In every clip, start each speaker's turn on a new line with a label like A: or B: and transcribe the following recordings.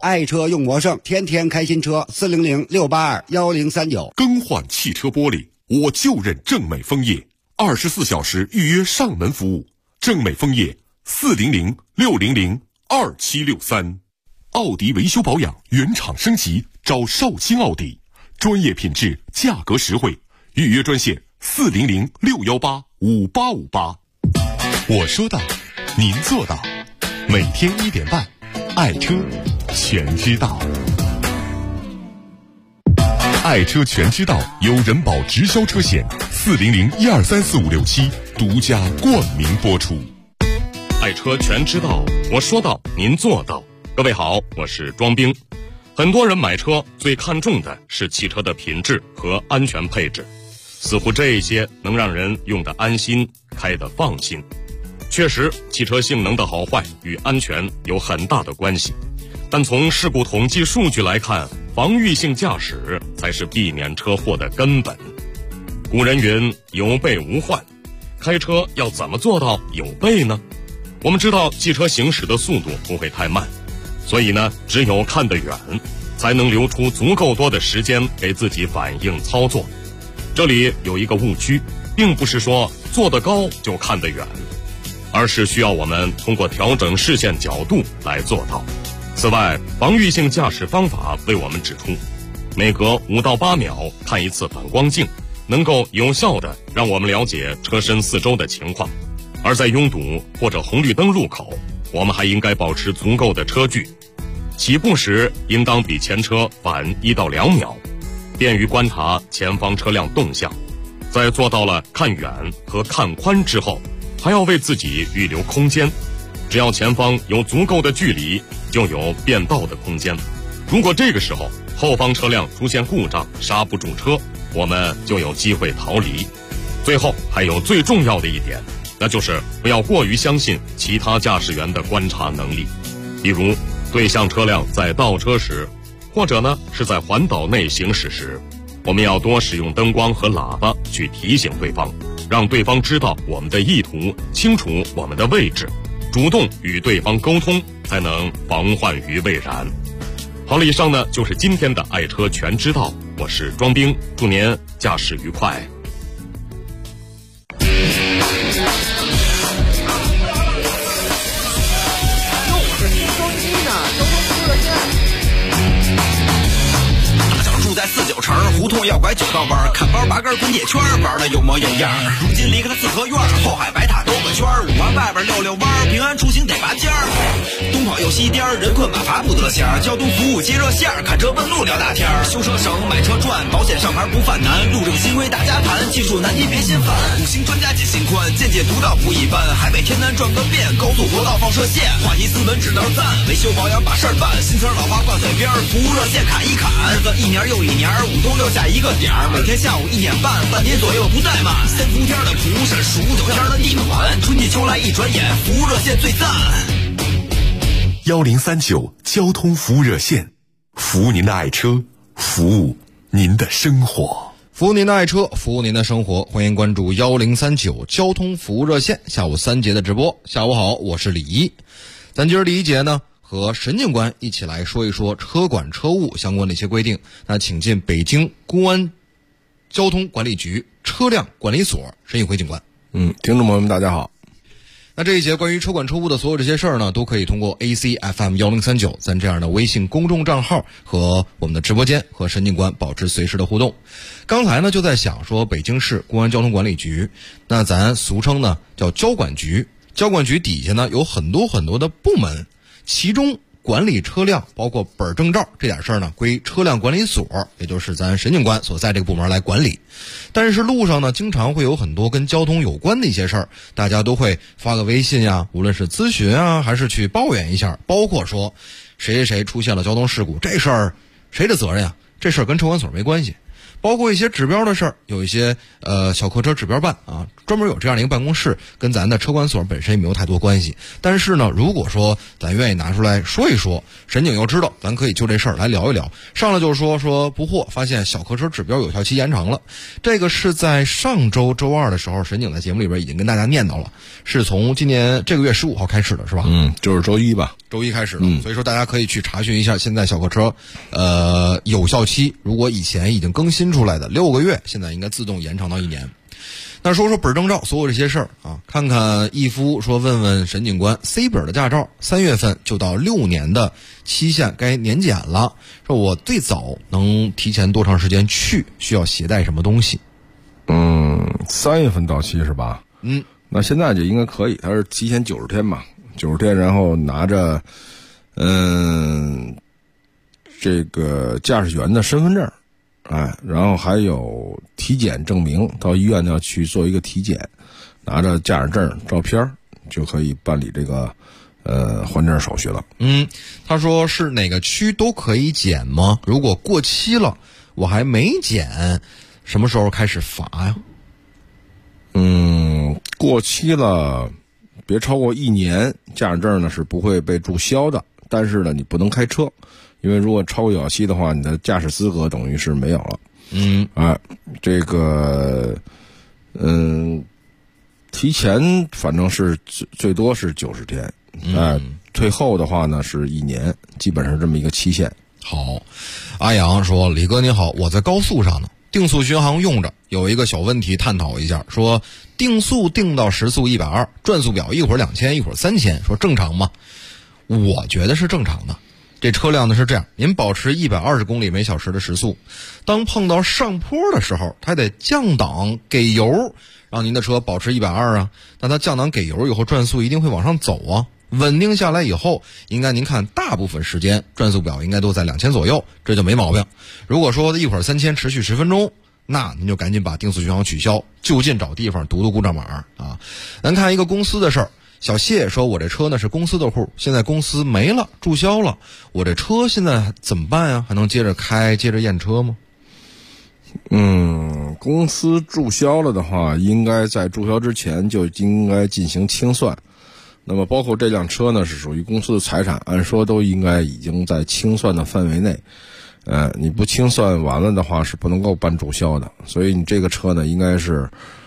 A: 爱车用魔圣，天天开新车，400-682-1039。
B: 更换汽车玻璃，我就认正美枫叶，24小时预约上门服务。正美枫叶400-600-2763。奥迪维修保养原厂升级，找绍兴奥迪，专业品质，价格实惠。预约专线400-618-5858。我说到，您做到。每天1点半，爱车全知道。爱车全知道由人保直销车险400-1234567独家冠名播出。
C: 爱车全知道，我说到，您做到。各位好，我是庄兵。很多人买车最看重的是汽车的品质和安全配置，似乎这些能让人用得安心，开得放心。确实，汽车性能的好坏与安全有很大的关系，但从事故统计数据来看，防御性驾驶才是避免车祸的根本。古人云有备无患，开车要怎么做到有备呢？我们知道汽车行驶的速度不会太慢，所以呢，只有看得远，才能留出足够多的时间给自己反应操作。这里有一个误区，并不是说坐得高就看得远，而是需要我们通过调整视线角度来做到。此外，防御性驾驶方法为我们指出，每隔5到8秒看一次反光镜，能够有效地让我们了解车身四周的情况。而在拥堵或者红绿灯路口，我们还应该保持足够的车距，起步时应当比前车晚1到2秒，便于观察前方车辆动向。在做到了看远和看宽之后，还要为自己预留空间，只要前方有足够的距离，就有变道的空间。如果这个时候后方车辆出现故障，刹不住车，我们就有机会逃离。最后还有最重要的一点，那就是不要过于相信其他驾驶员的观察能力。比如对向车辆在倒车时，或者呢是在环岛内行驶时，我们要多使用灯光和喇叭去提醒对方，让对方知道我们的意图，清楚我们的位置，主动与对方沟通，才能防患于未然。好了，以上呢就是今天的爱车全知道，我是庄兵，祝您驾驶愉快。
D: 在49城胡同要拐9道弯，看包拔根滚铁圈，玩的有模有样。如今离开了四合院，后海白塔兜个圈，5环外边溜溜弯，平安出行得拔尖儿。东跑又西颠，人困马乏不得闲，交通服务接热线，看车问路聊大天。修车省，买车赚，保险上牌不犯难，路政新规大家谈，技术难题别心烦。5星专家解心宽，见解独到不一般，海北天南转个遍，高速国道放射线，话题斯文指道赞，维修保养把事儿办，新车老花挂嘴边，服务热线砍一砍，日子1年又1年，5冬6夏一个点儿，每天下午1点半，半年左右不怠慢。3伏天的蒲是数9天的地暖，春季秋来一转眼，服务热线最赞。
B: 1039交通服务热线，服务您的爱车，服务您的生活。
E: 服务您的爱车，服务您的生活，欢迎关注1039交通服务热线下午3节的直播。下午好，我是李一。咱今儿第1节呢，和沈警官一起来说一说车管车务相关的一些规定。那请进北京公安交通管理局车辆管理所沈宇辉警官。
F: 听众朋友们大家好。
E: 那这一节关于车管车务的所有这些事儿呢，都可以通过 ACFM 1039咱这样的微信公众账号和我们的直播间和沈警官保持随时的互动。刚才呢就在想说北京市公安交通管理局，那咱俗称呢叫交管局，交管局底下呢有很多很多的部门，其中管理车辆包括本证照这点事儿呢归车辆管理所，也就是咱沈警官所在这个部门来管理。但是路上呢经常会有很多跟交通有关的一些事儿，大家都会发个微信呀，无论是咨询啊还是去抱怨一下，包括说谁谁谁出现了交通事故，这事儿谁的责任啊？这事儿跟车管所没关系。 包括一些指标的事儿，有一些小客车指标办啊，专门有这样的一个办公室，跟咱的车管所本身也没有太多关系。但是呢，如果说咱愿意拿出来说一说，审警又知道，咱可以就这事儿来聊一聊。上来就说不惑，发现小客车指标有效期延长了。这个是在上周周二的时候，审警在节目里边已经跟大家念叨了，是从今年这个月15号开始的，是吧？
F: 就是周一吧，
E: 周一开始的。所以说大家可以去查询一下，现在小客车有效期，如果以前已经更新出来的6个月，现在应该自动延长到1年。那说说本证照所有这些事儿啊，看看义夫说问问沈警官 C 本的驾照3月份就到6年的期限该年检了，说我最早能提前多长时间去，需要携带什么东西
F: ？3月份到期是吧？那现在就应该可以，它是提前90天嘛，90天，然后拿着这个驾驶员的身份证，然后还有体检证明，到医院要去做一个体检，拿着驾驶证照片就可以办理这个换证手续了。
E: 他说是哪个区都可以检吗？如果过期了我还没检，什么时候开始罚呀？
F: 过期了别超过1年，驾驶证呢是不会被注销的，但是呢你不能开车，因为如果超过有效期的话，你的驾驶资格等于是没有了。这个提前反正是最多是90天，退后的话呢是1年，基本上这么一个期限。
E: 好，阿阳说李哥你好，我在高速上呢，定速巡航用着，有一个小问题探讨一下，说定速定到时速120，转速表一会儿2000一会儿3000，说正常吗？我觉得是正常的。这车辆呢是这样，您保持120公里每小时的时速，当碰到上坡的时候，它得降档给油，让您的车保持120啊。那它降档给油以后，转速一定会往上走啊。稳定下来以后，应该您看大部分时间转速表应该都在2000左右，这就没毛病。如果说一会儿3000持续10分钟，那您就赶紧把定速巡航取消，就近找地方读故障码啊。咱看一个公司的事儿，小谢说我这车呢是公司的户，现在公司没了，注销了，我这车现在怎么办呀？还能接着开接着验车吗？
F: 公司注销了的话，应该在注销之前就应该进行清算。那么包括这辆车呢是属于公司的财产，按说都应该已经在清算的范围内。你不清算完了的话是不能够办注销的，所以你这个车呢应该是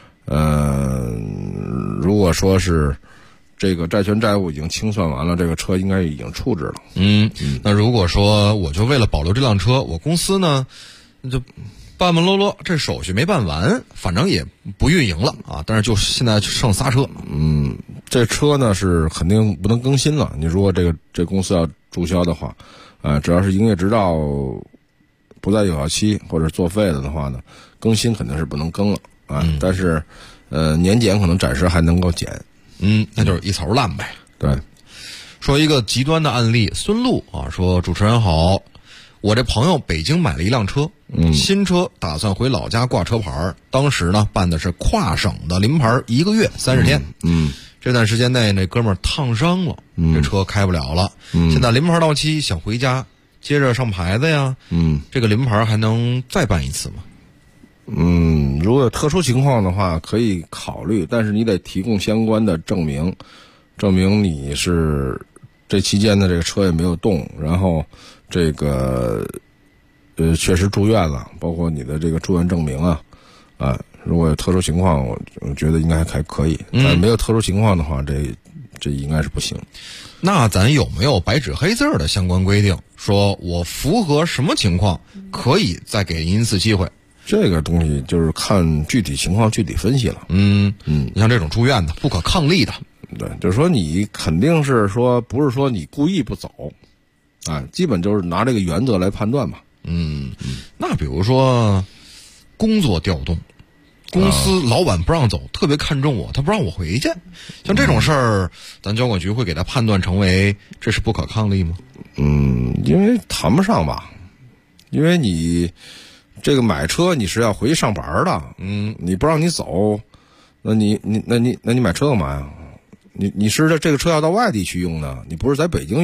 F: 如果说是这个债权债务已经清算完了，这个车应该已经处置了。
E: 那如果说我就为了保留这辆车，我公司呢就办落落，这手续没办完，反正也不运营了啊，但是就现在剩仨车。
F: 这车呢是肯定不能更新了，你如果这公司要注销的话，只要是营业执照不在有效期或者作废了的话呢，更新肯定是不能更了但是年检可能暂时还能够减。
E: 那就是一槽烂呗。
F: 对，
E: 说一个极端的案例，孙路啊，说主持人好，我这朋友北京买了一辆车，新车打算回老家挂车牌，当时呢办的是跨省的临牌，1个月30天。这段时间内那哥们儿烫伤了，这车开不了了。现在临牌到期，想回家接着上牌子呀。这个临牌还能再办一次吗？
F: 如果有特殊情况的话可以考虑，但是你得提供相关的证明，证明你是这期间的这个车也没有动，然后这个确实住院了，包括你的这个住院证明如果有特殊情况，我觉得应该还可以。但没有特殊情况的话，这应该是不行。
E: 那咱有没有白纸黑字的相关规定，说我符合什么情况可以再给您一次机会？
F: 这个东西就是看具体情况具体分析了。
E: 你像这种住院的不可抗力的，
F: 对，就是说你肯定是说不是说你故意不走，基本就是拿这个原则来判断嘛。
E: 那比如说工作调动，公司老板不让走，特别看重我，他不让我回去，像这种事儿，咱交管局会给他判断成为这是不可抗力吗？
F: 因为谈不上吧，因为你这个买车你是要回去上班的，你不让你走，那你买车干嘛呀？你是这个车要到外地去用的，你不是在北京用，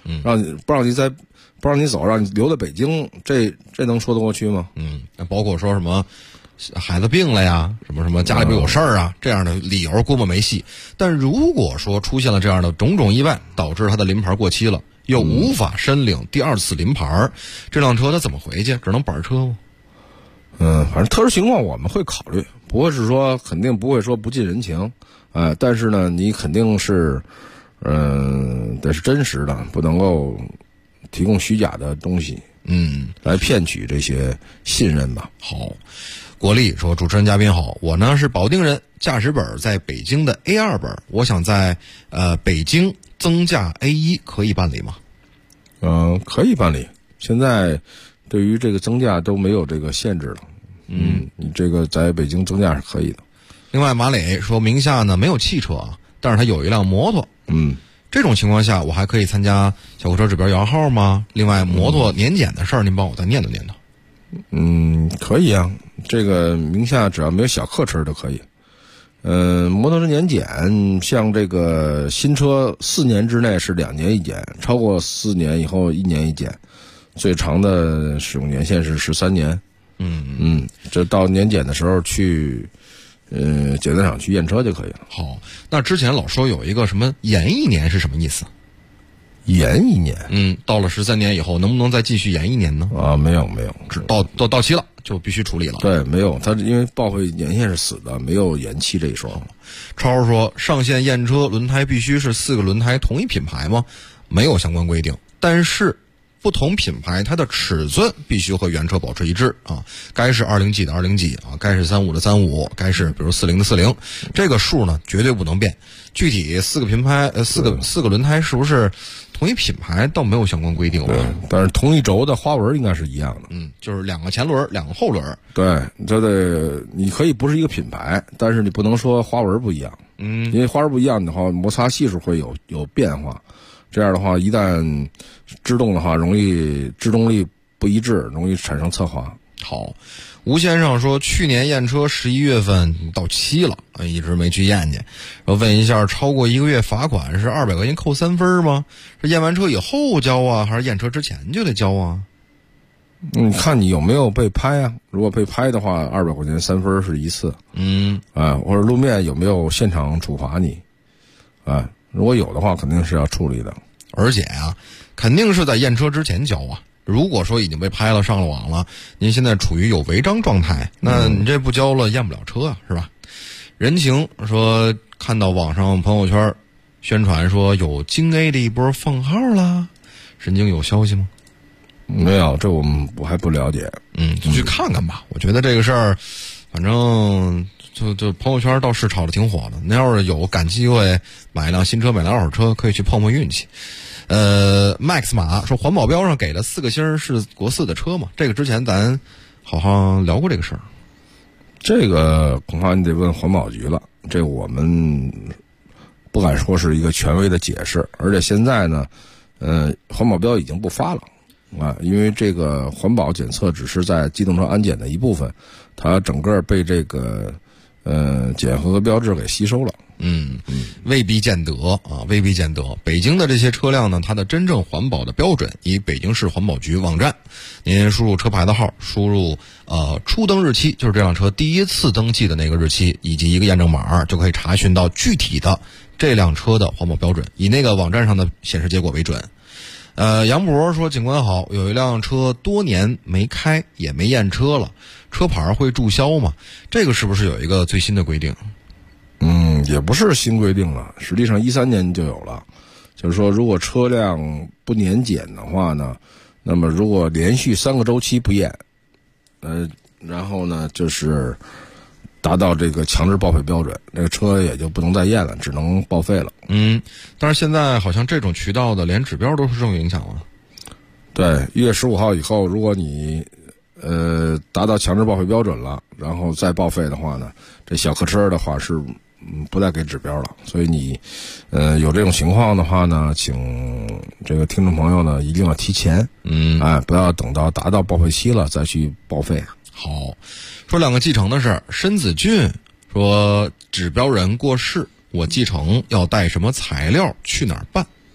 F: 不让你走，让你留在北京，这能说得过去吗？
E: 那包括说什么孩子病了呀，什么家里边有事儿啊，这样的理由估摸没戏。但如果说出现了这样的种种意外，导致他的临牌过期了，又无法申领第二次临牌，这辆车他怎么回去？只能板车吗？
F: 反正特殊情况我们会考虑，不会是说肯定不会说不近人情，但是呢，你肯定是，得是真实的，不能够提供虚假的东西，来骗取这些信任吧。
E: 好，国立说：“主持人嘉宾好，我呢是保定人，驾驶本在北京的 A2 本，我想在北京增驾 A1，可以办理吗？”
F: 可以办理，现在对于这个增驾都没有这个限制了。你这个在北京增驾是可以的。
E: 另外，马磊说名下呢没有汽车啊，但是他有一辆摩托。这种情况下，我还可以参加小客车指标摇号吗？另外，摩托年检的事儿，您帮我再念叨念叨。
F: 可以啊，这个名下只要没有小客车就可以。摩托车年检，像这个新车4年之内是2年一检，超过4年以后1年一检，最长的使用年限是13年。这到年检的时候去，检测厂去验车就可以了。
E: 好，那之前老说有一个什么延1年是什么意思？
F: 延1年？
E: 到了13年以后，能不能再继续延1年呢？
F: 没有，
E: 到期了就必须处理了。
F: 对，没有，它因为报废年限是死的，没有延期这一说。
E: 超说上线验车轮胎必须是4个轮胎同一品牌吗？没有相关规定，但是不同品牌它的尺寸必须和原车保持一致啊，该是20几的20几啊，该是35的35，该是比如40的40，这个数呢绝对不能变。具体4个品牌4个轮胎是不是同一品牌倒没有相关规定
F: 对，但是同一轴的花纹应该是一样的。
E: 就是2个前轮2个后轮。
F: 对，这得你可以不是一个品牌，但是你不能说花纹不一样。因为花纹不一样的话，摩擦系数会有变化。这样的话，一旦制动的话，容易制动力不一致，容易产生侧滑。
E: 好，吴先生说，去年验车11月份到期了，一直没去验去。说问一下，超过1个月罚款是200块钱扣3分吗？是验完车以后交啊，还是验车之前就得交啊？
F: 看你有没有被拍啊？如果被拍的话，200块钱3分是一次。或者路面有没有现场处罚你？如果有的话，肯定是要处理的。
E: 而且啊，肯定是在验车之前交啊。如果说已经被拍了上了网了，您现在处于有违章状态，那你这不交了验不了车啊，是吧？人情说看到网上朋友圈宣传说有京 A 的一波放号啦，神经有消息吗？
F: 没有，这我还不了解。
E: 就去看看吧。我觉得这个事儿，反正就朋友圈倒是炒得挺火的。那要是有赶机会买一辆新车，买辆二手车，可以去碰碰运气。Max 马说环保标上给了4个星是国4的车嘛？这个之前咱好像聊过这个事儿。
F: 这个恐怕你得问环保局了，这我们不敢说是一个权威的解释。而且现在呢，环保标已经不发了因为这个环保检测只是在机动车安检的一部分，它整个被这个检核标志给吸收了。未必见得啊，未必见得。北京的这些车辆呢，它的真正环保的标准以北京市环保局网站，您输入车牌的号，输入初登日期，就是这辆车第一次登记的那个日期，以及一个验证码，就可以查询到具体的这辆车的环保标准，以那个网站上的显示结果为准。杨博说，警官好，有一辆车多年没开也没验车了，车牌会注销吗？这个是不是有一个最新的规定？ 也不是新规定了，实际上13年就有了。就是说，如果车辆不年检的话呢，那么如果连续3个周期不验，然后呢就是达到这个强制报废标准，那个车也就不能再验了，只能报废了。
E: 但是现在好像这种渠道的连指标都是受影响了。
F: 对，1月15号以后，如果你达到强制报废标准了，然后再报废的话呢，这小客车的话是不再给指标了。所以你有这种情况的话呢，请这个听众朋友呢一定要提前，不要等到达到报废期了再去报废。
E: 好，说2个继承的事儿。申子俊说，指标人过世，我继承要带什么材料去哪儿办？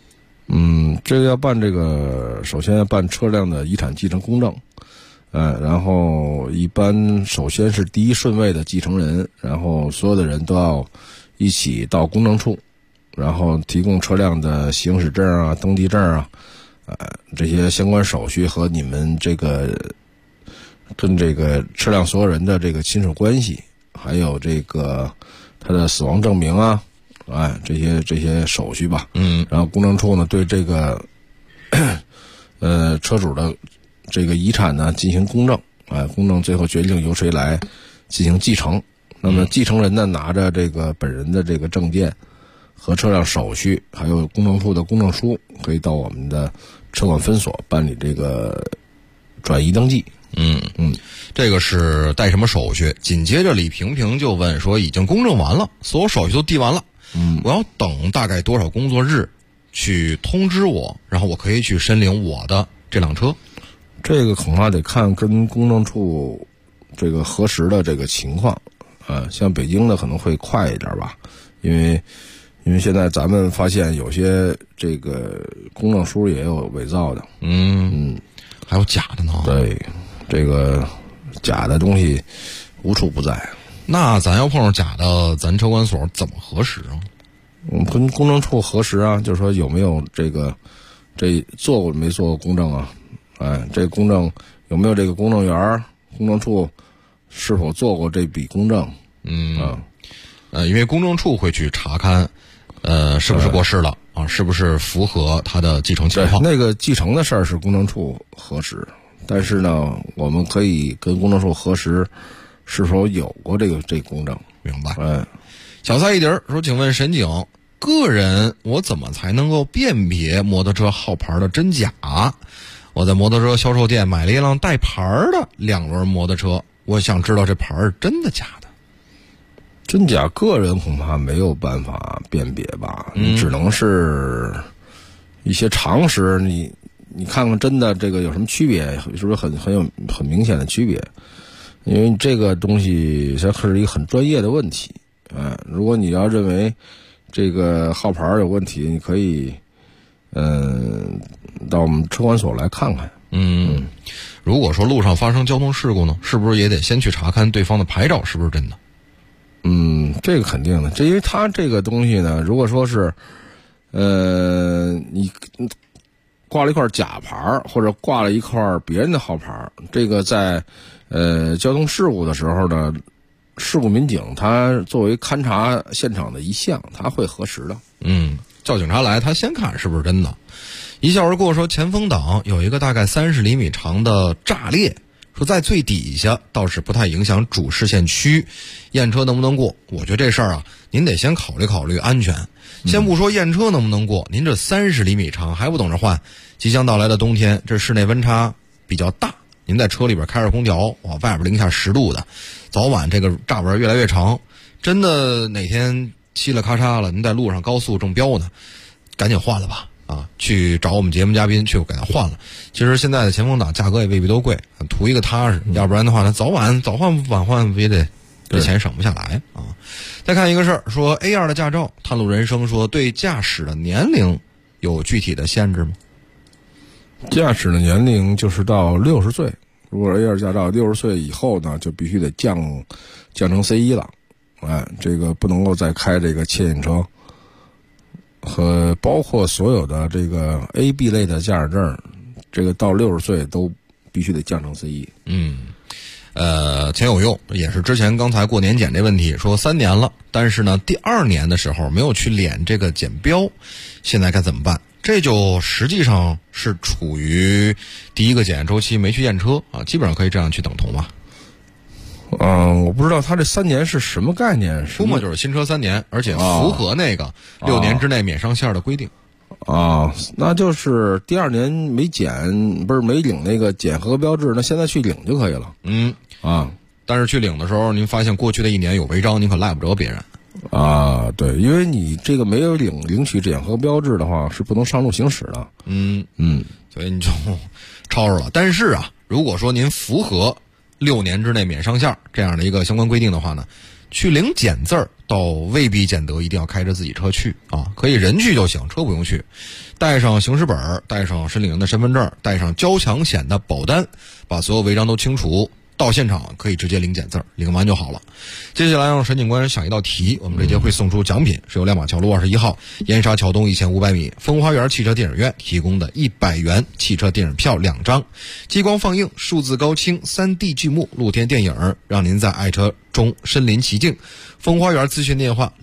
F: 这个要办首先要办车辆的遗产继承公证，然后一般首先是第一顺位的继承人，然后所有的人都要一起到公证处，然后提供车辆的行驶证啊、登记证啊，这些相关手续和你们跟这个车辆所有人的这个亲属关系，还有他的死亡证明啊，这些手续吧。然后公证处呢对这个车主的这个遗产呢进行公证，公证最后决定由谁来进行继承。那么继承人呢拿着这个本人的这个证件和车辆手续，还有公证处的公证书，可以到我们的车管分所办理这个转移登记。
E: 这个是带什么手续？紧接着李萍萍就问说，已经公证完了，所有手续都递完了，我要等大概多少工作日去通知我，然后我可以去申领我的这辆车？
F: 这个恐怕得看跟公证处这个核实的这个情况，像北京的可能会快一点吧，因为现在咱们发现有些这个公证书也有伪造的，
E: 还有假的呢。
F: 对，这个假的东西无处不在。
E: 那咱要碰上假的，咱车管所怎么核实啊？
F: 我们跟公证处核实啊，就是说有没有这做过没做过公证啊？这公证有没有这个公证员？公证处是否做过这笔公证？
E: 因为公证处会去查看，是不是过世了啊？是不是符合他的继承情况？
F: 那个继承的事儿是公证处核实，但是呢，我们可以跟公证处核实是否有过这公证。
E: 明白。小蔡一碟说，请问沈警，个人我怎么才能够辨别摩托车号牌的真假？我在摩托车销售店买了一辆带牌的2轮摩托车，我想知道这牌是真的假的。
F: 真假个人恐怕没有办法辨别吧，你只能是一些常识，你看看真的这个有什么区别，是不是很明显的区别？因为这个东西它是一个很专业的问题。如果你要认为这个号牌有问题，你可以到我们车管所来看看。
E: 如果说路上发生交通事故呢，是不是也得先去查看对方的牌照是不是真的？
F: 这个肯定的，因为它这个东西呢，如果说是你挂了一块假牌，或者挂了一块别人的号牌，这个在交通事故的时候呢，事故民警他作为勘察现场的一项，他会核实的。
E: 叫警察来，他先看是不是真的。一笑而过说，前风挡有一个大概30厘米长的炸裂，说在最底下倒是不太影响主视线区，验车能不能过？我觉得这事儿啊，您得先考虑考虑安全。先不说验车能不能过，您这30厘米长还不等着换？即将到来的冬天，这室内温差比较大，您在车里边开着空调，外边零下10度的，早晚这个炸纹越来越长，真的哪天嘁了咔嚓了，您在路上高速正飙呢，赶紧换了吧。去找我们节目嘉宾去给他换了。其实现在的前风挡价格也未必都贵，图一个踏实，要不然的话呢，早换晚换也得这钱省不下来啊。再看一个事儿，说 A2 的驾照，探路人生说对驾驶的年龄有具体的限制吗？
F: 驾驶的年龄就是到60岁，如果 A2 驾照60岁以后呢，就必须得降成 C1 了。这个不能够再开这个牵引车。和包括所有的这个 A、B 类的驾驶证，这个到60岁都必须得降成 C1。
E: 钱有用也是之前刚才过年检这问题，说3年了，但是呢第2年的时候没有去敛这个检标，现在该怎么办？这就实际上是处于第一个检验周期没去验车啊，基本上可以这样去等同吧。
F: 我不知道他这3年是什么概念。
E: 估摸就是新车3年，而且符合那个6年之内免上线的规定。
F: 那就是第2年没领那个检核标志，那现在去领就可以了。
E: 但是去领的时候，您发现过去的1年有违章，您可赖不着别人。
F: 对，因为你这个没有领取检核标志的话，是不能上路行驶的。
E: 所以你就超着了。但是如果说您符合6年之内免上线这样的一个相关规定的话呢， 去领检字儿倒未必见得一定要开着自己车去啊，可以人去就行，车不用去。带上行驶本，带上申领人的身份证，带上交强险的保单，把所有违章都清除，到现场可以直接领检字儿，领完就好了。接下来让沈警官想一道题，我们这节会送出奖品，是由亮马桥路21号燕莎桥东1500米风花园汽车电影院提供的100元汽车电影票2张，激光放映、数字高清、3D 剧目、露天电影，让您在爱车中身临其境。风花园咨询电话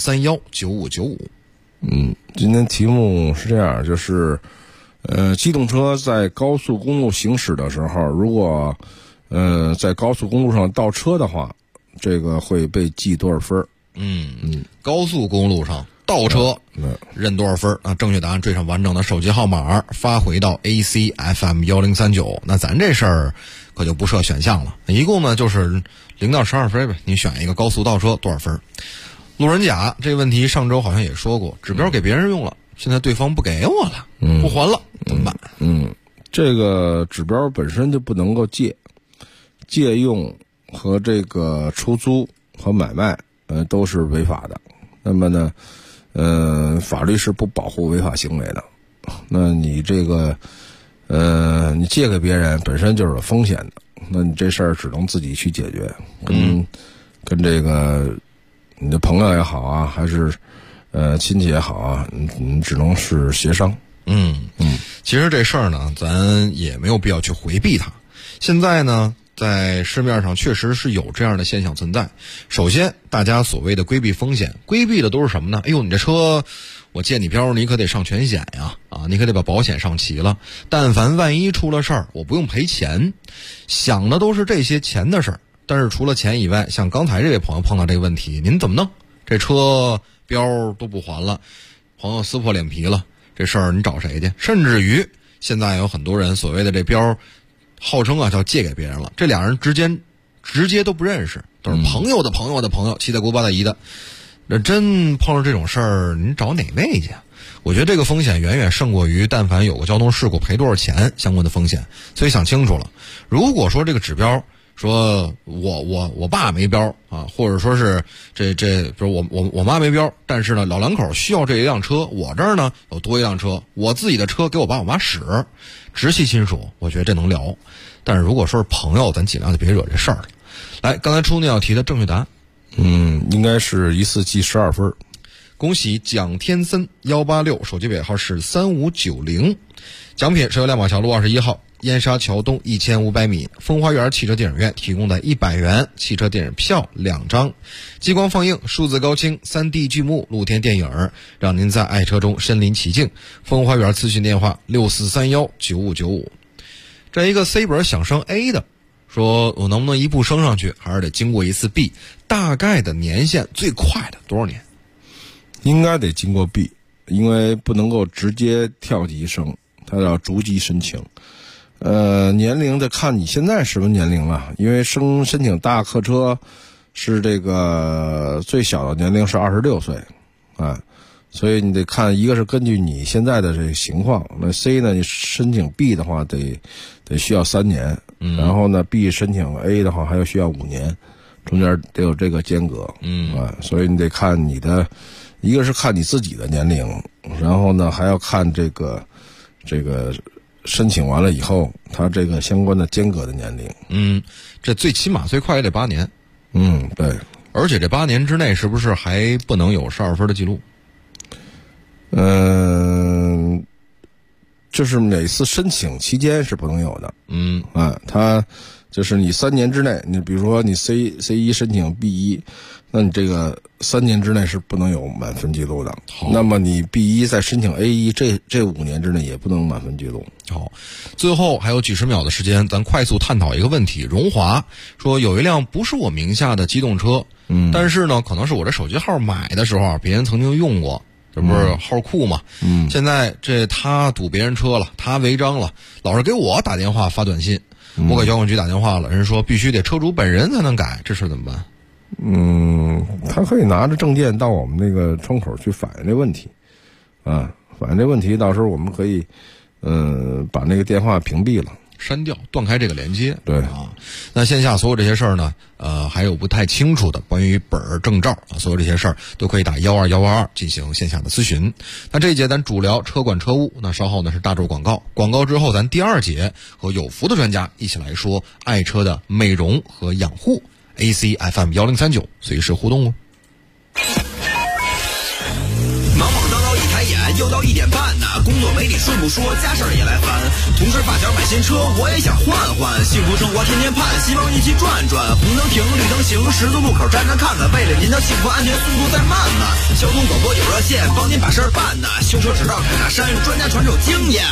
E: 64319595。
F: 今天题目是这样，就是机动车在高速公路行驶的时候，如果在高速公路上倒车的话，这个会被记多少分？
E: 高速公路上倒车认多少分啊？正确答案缀上完整的手机号码发回到 ACFM 1039。那咱这事儿可就不设选项了，一共呢就是0到12分呗，你选一个高速倒车多少分？路人甲这问题上周好像也说过，指标给别人用了，现在对方不给我了，不还了，怎么办？
F: 这个指标本身就不能够借用和这个出租和买卖都是违法的。那么呢法律是不保护违法行为的。那你这个你借给别人本身就是有风险的，那你这事儿只能自己去解决，跟这个你的朋友也好啊，还是亲戚也好啊，你只能是协商。
E: 其实这事儿呢，咱也没有必要去回避它。现在呢，在市面上确实是有这样的现象存在。首先，大家所谓的规避风险，规避的都是什么呢？哎呦，你这车我借你标，你可得上全险呀，你可得把保险上齐了。但凡万一出了事儿，我不用赔钱，想的都是这些钱的事儿。但是除了钱以外，像刚才这位朋友碰到这个问题，您怎么弄？这车标都不还了，朋友撕破脸皮了，这事儿你找谁去？甚至于现在有很多人所谓的这标号称叫借给别人了，这俩人之间直接都不认识，都是朋友的朋友的朋友，七大姑八大姨的。那真碰上这种事儿，您找哪位去？我觉得这个风险远远胜过于但凡有个交通事故赔多少钱相关的风险。所以想清楚了，如果说这个指标说我爸没标啊，或者说是这比如我妈没标，但是呢老两口需要这一辆车，我这儿呢有多一辆车，我自己的车给我爸我妈使，直系亲属我觉得这能聊。但是如果说是朋友，咱尽量就别惹这事儿了。来，刚才出那道题的正确答案
F: 应该是一次记12分。
E: 恭喜蒋天森186，手机尾号是3590，奖品是由亮马桥路21号燕莎桥东1500米风花园汽车电影院提供的100元汽车电影票2张，激光放映、数字高清、3D 剧目、露天电影，让您在爱车中身临其境。风花园咨询电话64319595。这一个 C 本想升 A 的说，我能不能一步升上去，还是得经过一次 B？ 大概的年限最快的多少年？
F: 应该得经过 B， 因为不能够直接跳级升，它要逐级申请。年龄得看你现在什么年龄了，因为申请大客车是这个最小的年龄是26岁啊，所以你得看，一个是根据你现在的这个情况。那 C 呢，你申请 B 的话得需要3年，然后呢 B 申请 A 的话还要需要5年，中间得有这个间隔，所以你得看你的，一个是看你自己的年龄，然后呢还要看这个申请完了以后它这个相关的间隔的年龄。
E: 这最起码最快也得8年。
F: 对。
E: 而且这8年之内是不是还不能有12分的记录？
F: 就是每次申请期间是不能有的。它就是你3年之内，你比如说你 C1 申请 B1， 那你这个3年之内是不能有满分记录的。那么你 B1 再申请 A1， 这5年之内也不能满分记录。
E: 好，最后还有几十秒的时间，咱快速探讨一个问题。荣华说有一辆不是我名下的机动车，但是呢可能是我这手机号买的时候别人曾经用过，这不是号库嘛？现在这他堵别人车了，他违章了，老是给我打电话发短信，我给交管局打电话了，人说必须得车主本人才能改，这事怎么办？
F: 他可以拿着证件到我们那个窗口去反映这问题，反映这问题，到时候我们可以把那个电话屏蔽了。
E: 删掉，断开这个连接。
F: 对
E: 啊，那线下所有这些事儿呢，还有不太清楚的关于本儿证照啊，所有这些事儿都可以打12122进行线下的咨询。那这一节咱主聊车管车务，那稍后呢是大洲广告，广告之后咱第二节和有福的专家一起来说爱车的美容和养护。AC FM 1039，随时互动哦。
D: 忙忙叨叨一抬眼，又到1点半呢。工作没理顺不说，家事儿也来烦。同事发小买新车，我也想换换。幸福生活天天盼，希望一起转转。红灯停，绿灯行，十字路口站站看看。为了您的幸福安全，速度再慢慢。交通广播有热线，帮您把事儿办呢。修车直到凯纳山，专家传授经验。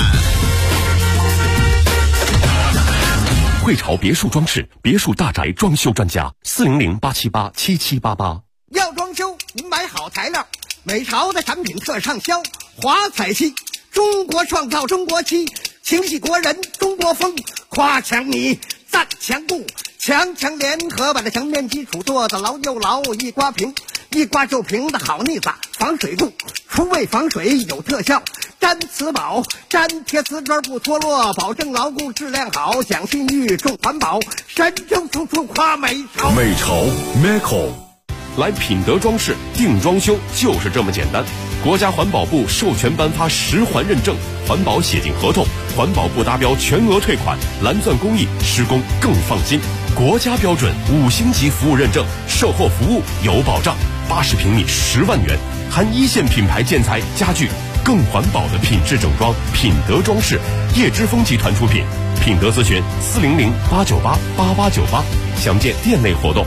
B: 汇潮别墅装饰，别墅大宅装修专家，400-878-7788。
A: 要装修，您买好材料，美潮的产品特畅销，华彩漆，中国创造中国漆，情系国人中国风，夸墙米，赞墙布，强联合把这墙面基础做得牢又牢，一刮平，一刮就平的好腻子，防水度，除味防水有特效，粘瓷宝，粘贴瓷砖不脱落，保证牢固质量好，讲信誉重环保，神州处处夸美潮。
B: 美潮 Meco， 来品德装饰定装修就是这么简单。国家环保部授权颁发10环认证，环保写进合同，环保不达标全额退款，蓝钻工艺施工更放心。国家标准5星级服务认证，售后服务有保障，80平米10万元，含1线品牌建材家具，更环保的品质整装。品德装饰，叶之峰集团出品。品德咨询400-898-8898，详见店内活动。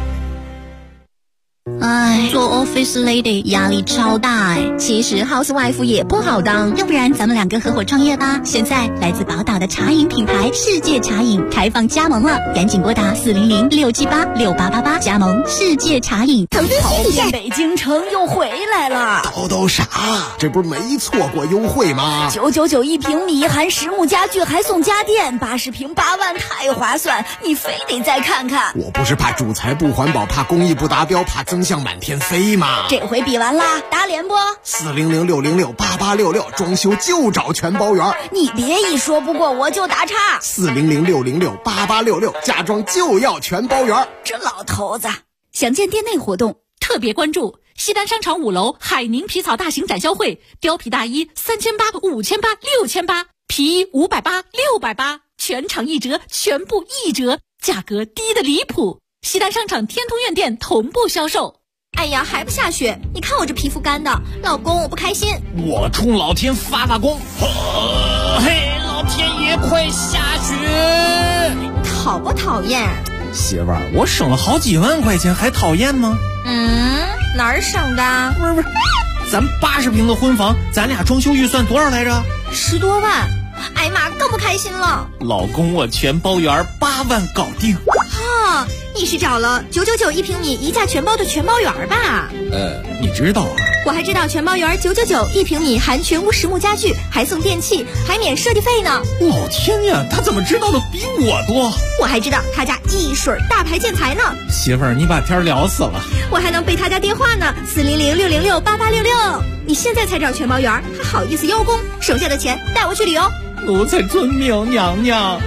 G: 哎，做 office lady 压力超大哎。其实 housewife 也不好当，要不然咱们2个合伙创业吧。现在来自宝岛的茶饮品牌世界茶饮开放加盟了，赶紧拨打400-678-6888加盟世界茶饮。
H: 投资心理战，北京城又回来了。
I: 叨啥？这不是没错过优惠吗
H: ？999一平米，含实木家具还送家电，80平8万，太划算！你非得再看看。
I: 我不是怕主材不环保，怕工艺不达标，怕增项满天飞吗？
H: 这回比完啦，打脸不
I: ？400-606-8866，装修就找全包圆。
H: 你别一说不过我就打岔。
I: 400-606-8866，家装就要全包圆。
H: 这老头子，详见店内活动。
J: 特别关注西单商场5楼海宁皮草大型展销会，貂皮大衣3800、5800、6800，皮衣580、680，全场1折，全部1折，价格低得离谱。西单商场天通苑店同步销售。
G: 哎呀，还不下雪？你看我这皮肤干的，老公我不开心。
K: 我冲老天发功，嘿，老天爷快下雪！
G: 讨不讨厌？
K: 媳妇儿，我省了好几万块钱，还讨厌吗？
G: 哪儿省的？
K: 不是，咱80平的婚房，咱俩装修预算多少来着
G: ？10多万。哎呀妈，更不开心了。
K: 老公，我全包圆，8万搞定。
G: 哈，你是找了999一平米一价全包的全包圆吧？
K: 你知道啊？
G: 我还知道全包圆999一平米，含全屋实木家具，还送电器，还免设计费呢。
K: 老天呀，他怎么知道的比我多？
G: 我还知道他家一水大牌建材呢。
K: 媳妇儿，你把天聊死了。
G: 我还能背他家电话呢，400-606-8866。你现在才找全包圆，还好意思邀功？省下的钱带我去旅游。
K: 奴才遵命，娘娘。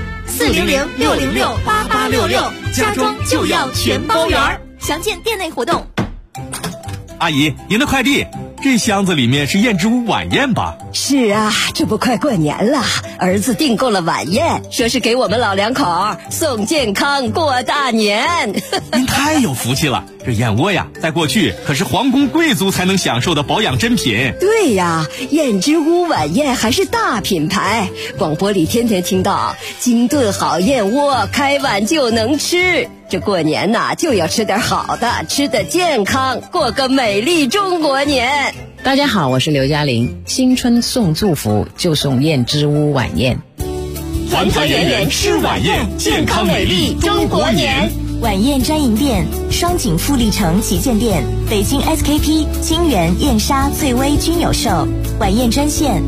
G: 400-606-8866，家装就要全包圆，详见店内活动。
L: 阿姨，您的快递，这箱子里面是燕之屋晚宴吧？
M: 是啊，这不快过年了，儿子订购了晚宴，说是给我们老两口送健康过大年。
L: 您太有福气了，这燕窝呀，在过去可是皇宫贵族才能享受的保养珍品。
M: 对呀，燕之屋晚宴还是大品牌，广播里天天听到精炖好燕窝，开碗就能吃。这过年呐，就要吃点好的，吃得健康，过个美丽中国年。
N: 大家好，我是刘嘉玲。新春送祝福就送燕之屋晚宴，
B: 团团圆圆吃晚宴，健康美丽中国年。
O: 晚宴专营店：双井富力城旗舰店、北京 SKP、金源、燕莎、醉威均有售。晚宴专线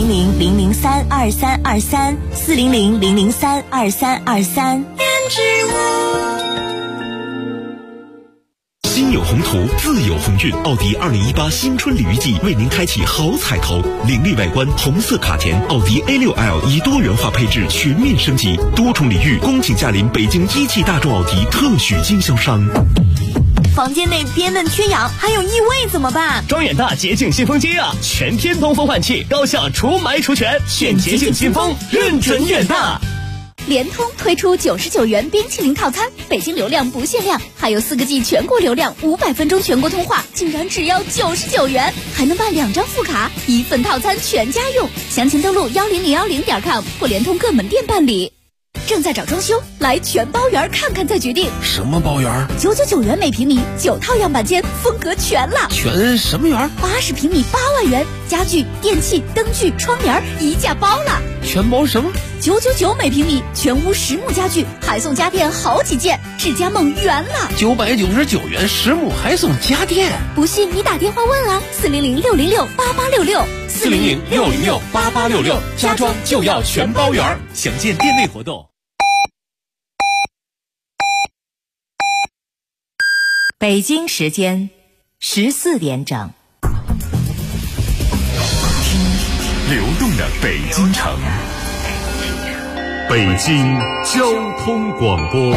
O: 400-003-2323 400-003-2323。
B: 新
P: 心有宏图，自有鸿运。奥迪2018新春礼遇季为您开启好彩头，凌厉外观，红色卡钿，奥迪 A6L 以多元化配置全面升级，多重礼遇，恭请驾临北京一汽大众奥迪特许经销商。
H: 房间内憋闷缺氧，还有异味怎么办？
K: 装远大洁净新风机啊，全天通风换气，高效除霾除醛，选洁净新风，认准远大。
H: 联通推出99元冰淇淋套餐，北京流量不限量，还有4个G 全国流量，500分钟全国通话，竟然只要99元，还能办2张副卡，1份套餐全家用。详情登录10010.com或联通各门店办理。正在找装修，来全包园看看再决定。
P: 什么包园
H: ？999元每平米，9套样板间，风格全了。
P: 全什么园
H: ？80平米8万元，家具、电器、灯具、窗帘一价包了。
P: 全包什么
H: ？999每平米，全屋实木家具，还送家电好几件，智家梦圆了。
P: 999元实木还送家电，
H: 不信你打电话问啊，400-606-8866，400-606-8866，
K: 家装就要全包圆。详见店内活动。
O: 北京时间14点整。
B: 流动的北京城，北京交通广播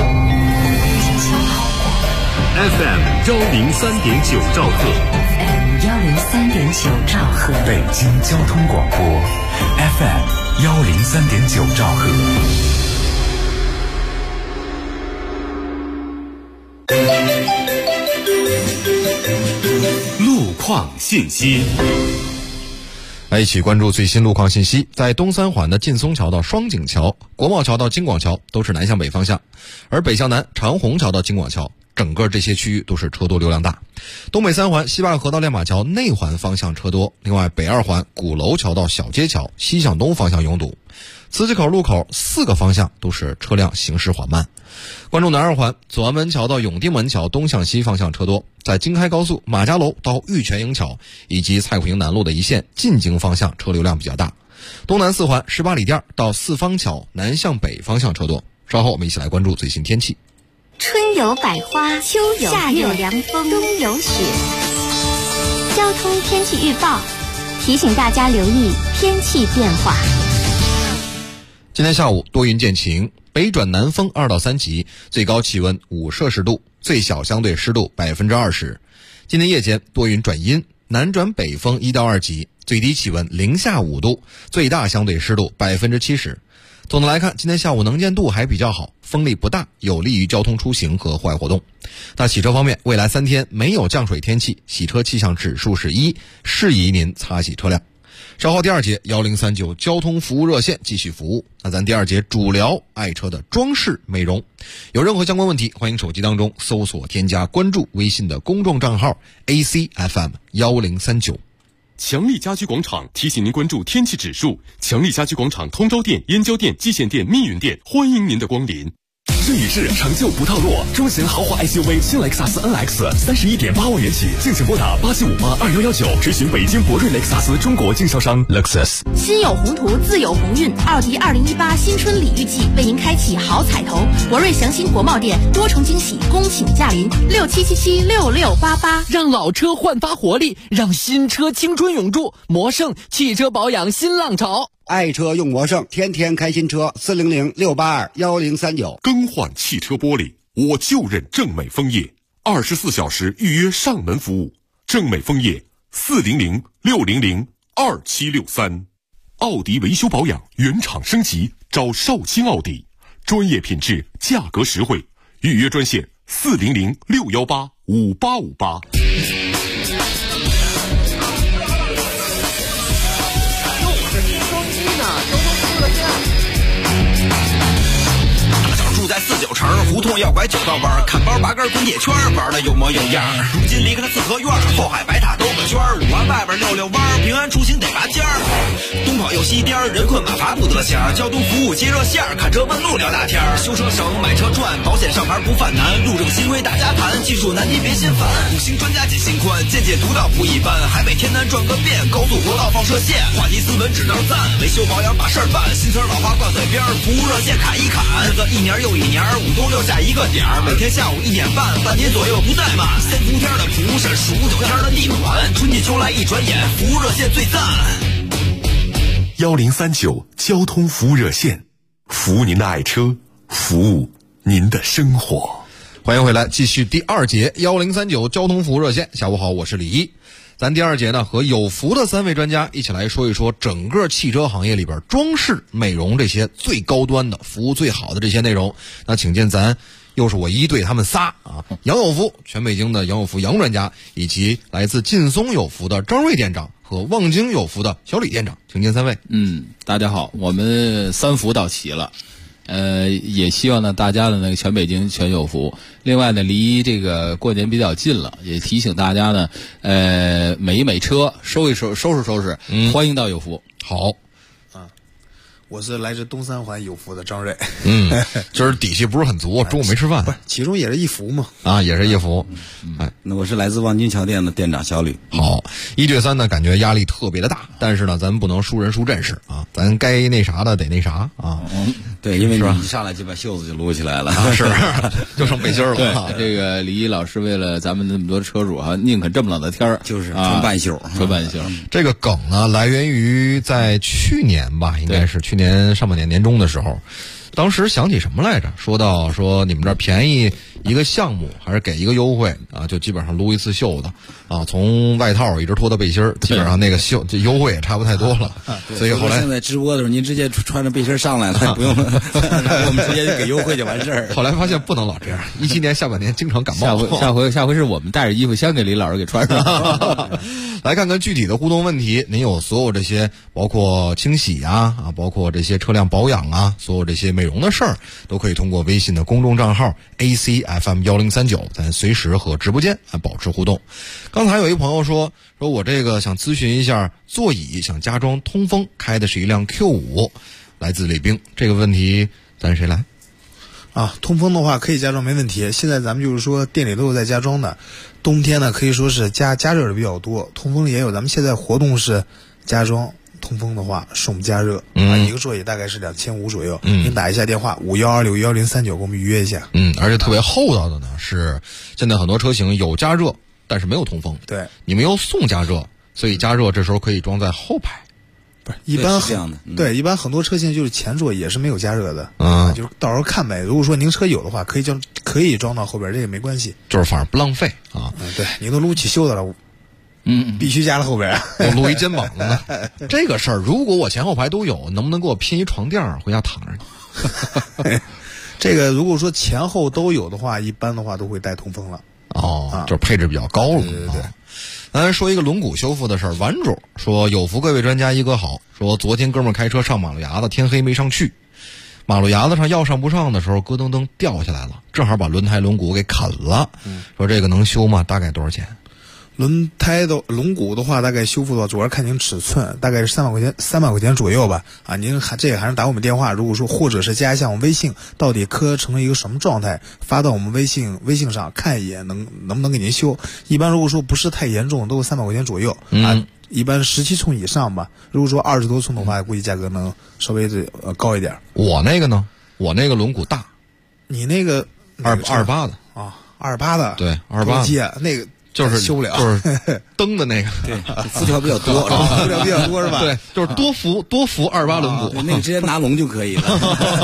B: FM 103.9兆赫
O: ，103.9兆赫，
B: 北京交通广播 FM 103.9兆赫。路况信息。
E: 来一起关注最新路况信息。在东三环的劲松桥到双井桥、国贸桥到京广桥都是南向北方向，而北向南长虹桥到京广桥整个这些区域都是车多流量大。东北三环西坝河到亮马桥内环方向车多，另外北二环鼓楼桥到小街桥西向东方向拥堵。磁器口路口4个方向都是车辆行驶缓慢。关注南二环左安门桥到永定门桥东向西方向车多，在京开高速马家楼到玉泉营桥以及蔡府营南路的一线进京方向车流量比较大。东南4环18里店到四方桥南向北方向车多。稍后我们一起来关注最新天气。
Q: 春有百花，秋有夏有凉风，冬有雪。交通天气预报提醒大家留意天气变化。
E: 今天下午多云见晴，北转南风2到3级，最高气温5摄氏度，最小相对湿度20%。今天夜间多云转阴，南转北风1到2级，最低气温零下5度，最大相对湿度70%。总的来看，今天下午能见度还比较好，风力不大，有利于交通出行和户外活动。那洗车方面，未来3天没有降水天气，洗车气象指数是1，适宜您擦洗车辆。稍后第2节1039交通服务热线继续服务。那咱第2节主聊爱车的装饰美容，有任何相关问题，欢迎手机当中搜索添加关注微信的公众账号 ACFM 1039。
B: 强力家居广场提醒您关注天气指数。强力家居广场通州店、燕郊店、蓟县店、密云店，欢迎您的光临。
R: 这里是成就不套路，中型豪华 SUV 新雷克萨斯 NX 31.8万元起，敬请拨打87582119，咨询北京博瑞雷克萨斯中国经销商 Lexus。
J: 心有宏图，自有鸿运。奥迪2018新春礼遇季为您开启好彩头，博瑞祥鑫国贸店多重惊喜，恭请驾临，67776688，
K: 让老车焕发活力，让新车青春永驻。魔盛汽车保养新浪潮。
S: 爱车用魔盛，天天开新车，400-682-1039。
B: 更换汽车玻璃，我就认正美枫叶，24小时预约上门服务。正美枫叶400-600-2763。奥迪维修保养原厂升级，找绍兴奥迪，专业品质，价格实惠。预约专线400-618-5858。
D: 在49城胡同要拐9道弯，看包拔根滚铁圈，玩的有模有样。如今离开了四合院，后海白塔兜个圈，5环外边溜弯，平安出行得拔尖儿。东跑又西颠，人困马乏不得闲。交通服务接热线，看车问路聊大天。修车省，买车赚，保险上牌不犯难。路政新规大家谈，技术难题别心烦。5星专家解心宽，见解独到不一般。海北天南转个遍，高速国道放射线。话题斯文只能赞，维修保养把事儿办。新车老化挂嘴边，服务热线砍一砍。日子一年又一年，5冬6下1 一个点儿，每天下午1点半，半年左右不怠慢。3伏天的蒲是数9天的地暖，春季秋来一转眼，服务热线最赞。
R: 1039交通服务热线，服务您的爱车，服务您的生活。
E: 欢迎回来，继续第二节1039交通服务热线。下午好，我是李一。咱第二节呢，和有福的3位专家一起来说一说整个汽车行业里边装饰、美容这些最高端的、服务最好的这些内容。那请见咱又是我一队他们仨啊，杨有福，全北京的杨有福杨专家，以及来自劲松有福的张瑞店长和望京有福的小李店长，请见3位。
T: 大家好，我们3福到齐了。也希望呢，大家的那个全北京全有福。另外呢，离这个过年比较近了，也提醒大家呢，美一美车，收拾收拾，欢迎到有福。
E: 好。
U: 我是来自东三环有福的张瑞。
E: 今儿底气不是很足，中午没吃饭。
U: 不是，其中也是一福嘛。
E: 也是一福。
V: 那我是来自望京桥店的店长小吕。
E: 好，1对3呢，感觉压力特别的大，但是呢，咱们不能输人输阵势啊，咱该那啥的得那啥啊。
V: 对，因为你一上来就把袖子就撸起来了，
E: 是，就剩背心了。
T: 这个李一老师为了咱们那么多车主宁可这么冷的天儿，
V: 就是穿半袖。
E: 这个梗呢，来源于在去年吧，应该是去年上半年年中的时候，当时想起什么来着？说你们这儿便宜一个项目，还是给一个优惠啊？就基本上撸一次袖子啊，从外套一直脱到背心儿，基本上那个这优惠也差不太多了。所以后来
V: 现在直播的时候，您直接穿着背心上来了，不用我们直接就给优惠就完事儿。
E: 后来发现不能老这样，17年下半年经常感冒。
T: 下回是我们带着衣服先给李老师给穿上。
E: 来看看具体的互动问题，您有所有这些包括清洗啊，包括这些车辆保养啊，所有这些美容的事儿，都可以通过微信的公众账号 ACFM1039，咱随时和直播间保持互动。刚才有一朋友说我这个想咨询一下座椅，想加装通风，开的是一辆 Q5， 来自李冰。这个问题咱谁来？
U: 通风的话可以加装没问题。现在咱们就是说店里都有在加装的，冬天呢可以说是加热的比较多，通风也有。咱们现在活动是加装通风的话送加热，一个座椅大概是2500左右。您打一下电话51261039给我们预约一下。
E: 而且特别厚道的呢是，现在很多车型有加热，但是没有通风。
U: 对，
E: 你们又送加热，所以加热这时候可以装在后排。
U: 不是，一般一般很多车型就是前座也是没有加热的。就是到时候看呗。如果说您车有的话，可以装到后边，这个没关系。
E: 就是反正不浪费啊。
U: 对，您都撸起袖子了。必须加到后边。
E: 我撸一肩膀子呢。这个事儿，如果我前后排都有，能不能给我拼一床垫回家躺着呢？
U: 这个如果说前后都有的话，一般的话都会带通风了。
E: 就是配置比较高了。
U: 对。
E: 咱说一个轮毂修复的事儿，玩主说有福各位专家一哥好，说昨天哥们儿开车上马路牙子，天黑没上去，马路牙子上要上不上的时候，咯噔噔掉下来了，正好把轮胎轮毂给啃了。说这个能修吗？大概多少钱？
U: 轮胎的轮毂的话，大概修复的话，主要看您尺寸，大概是300块钱左右吧。您这个还是打我们电话，如果说或者是加一下我们微信，到底磕成了一个什么状态，发到我们微信上看一眼，能不能给您修。一般如果说不是太严重，都是300块钱左右。一般17寸以上吧。如果说20多寸的话，估计价格能稍微高一点。
E: 我那个呢？我那个轮毂大。
U: 你那个
E: 28的
U: 28的，
E: 对，28
U: 那个。
E: 就是
U: 修不了，
E: 就是蹬的那个，
V: 对，辐条比较多，
U: 辐条比较多是吧？
E: 对，就是多幅28轮毂，
V: 那个直接拿龙就可以了。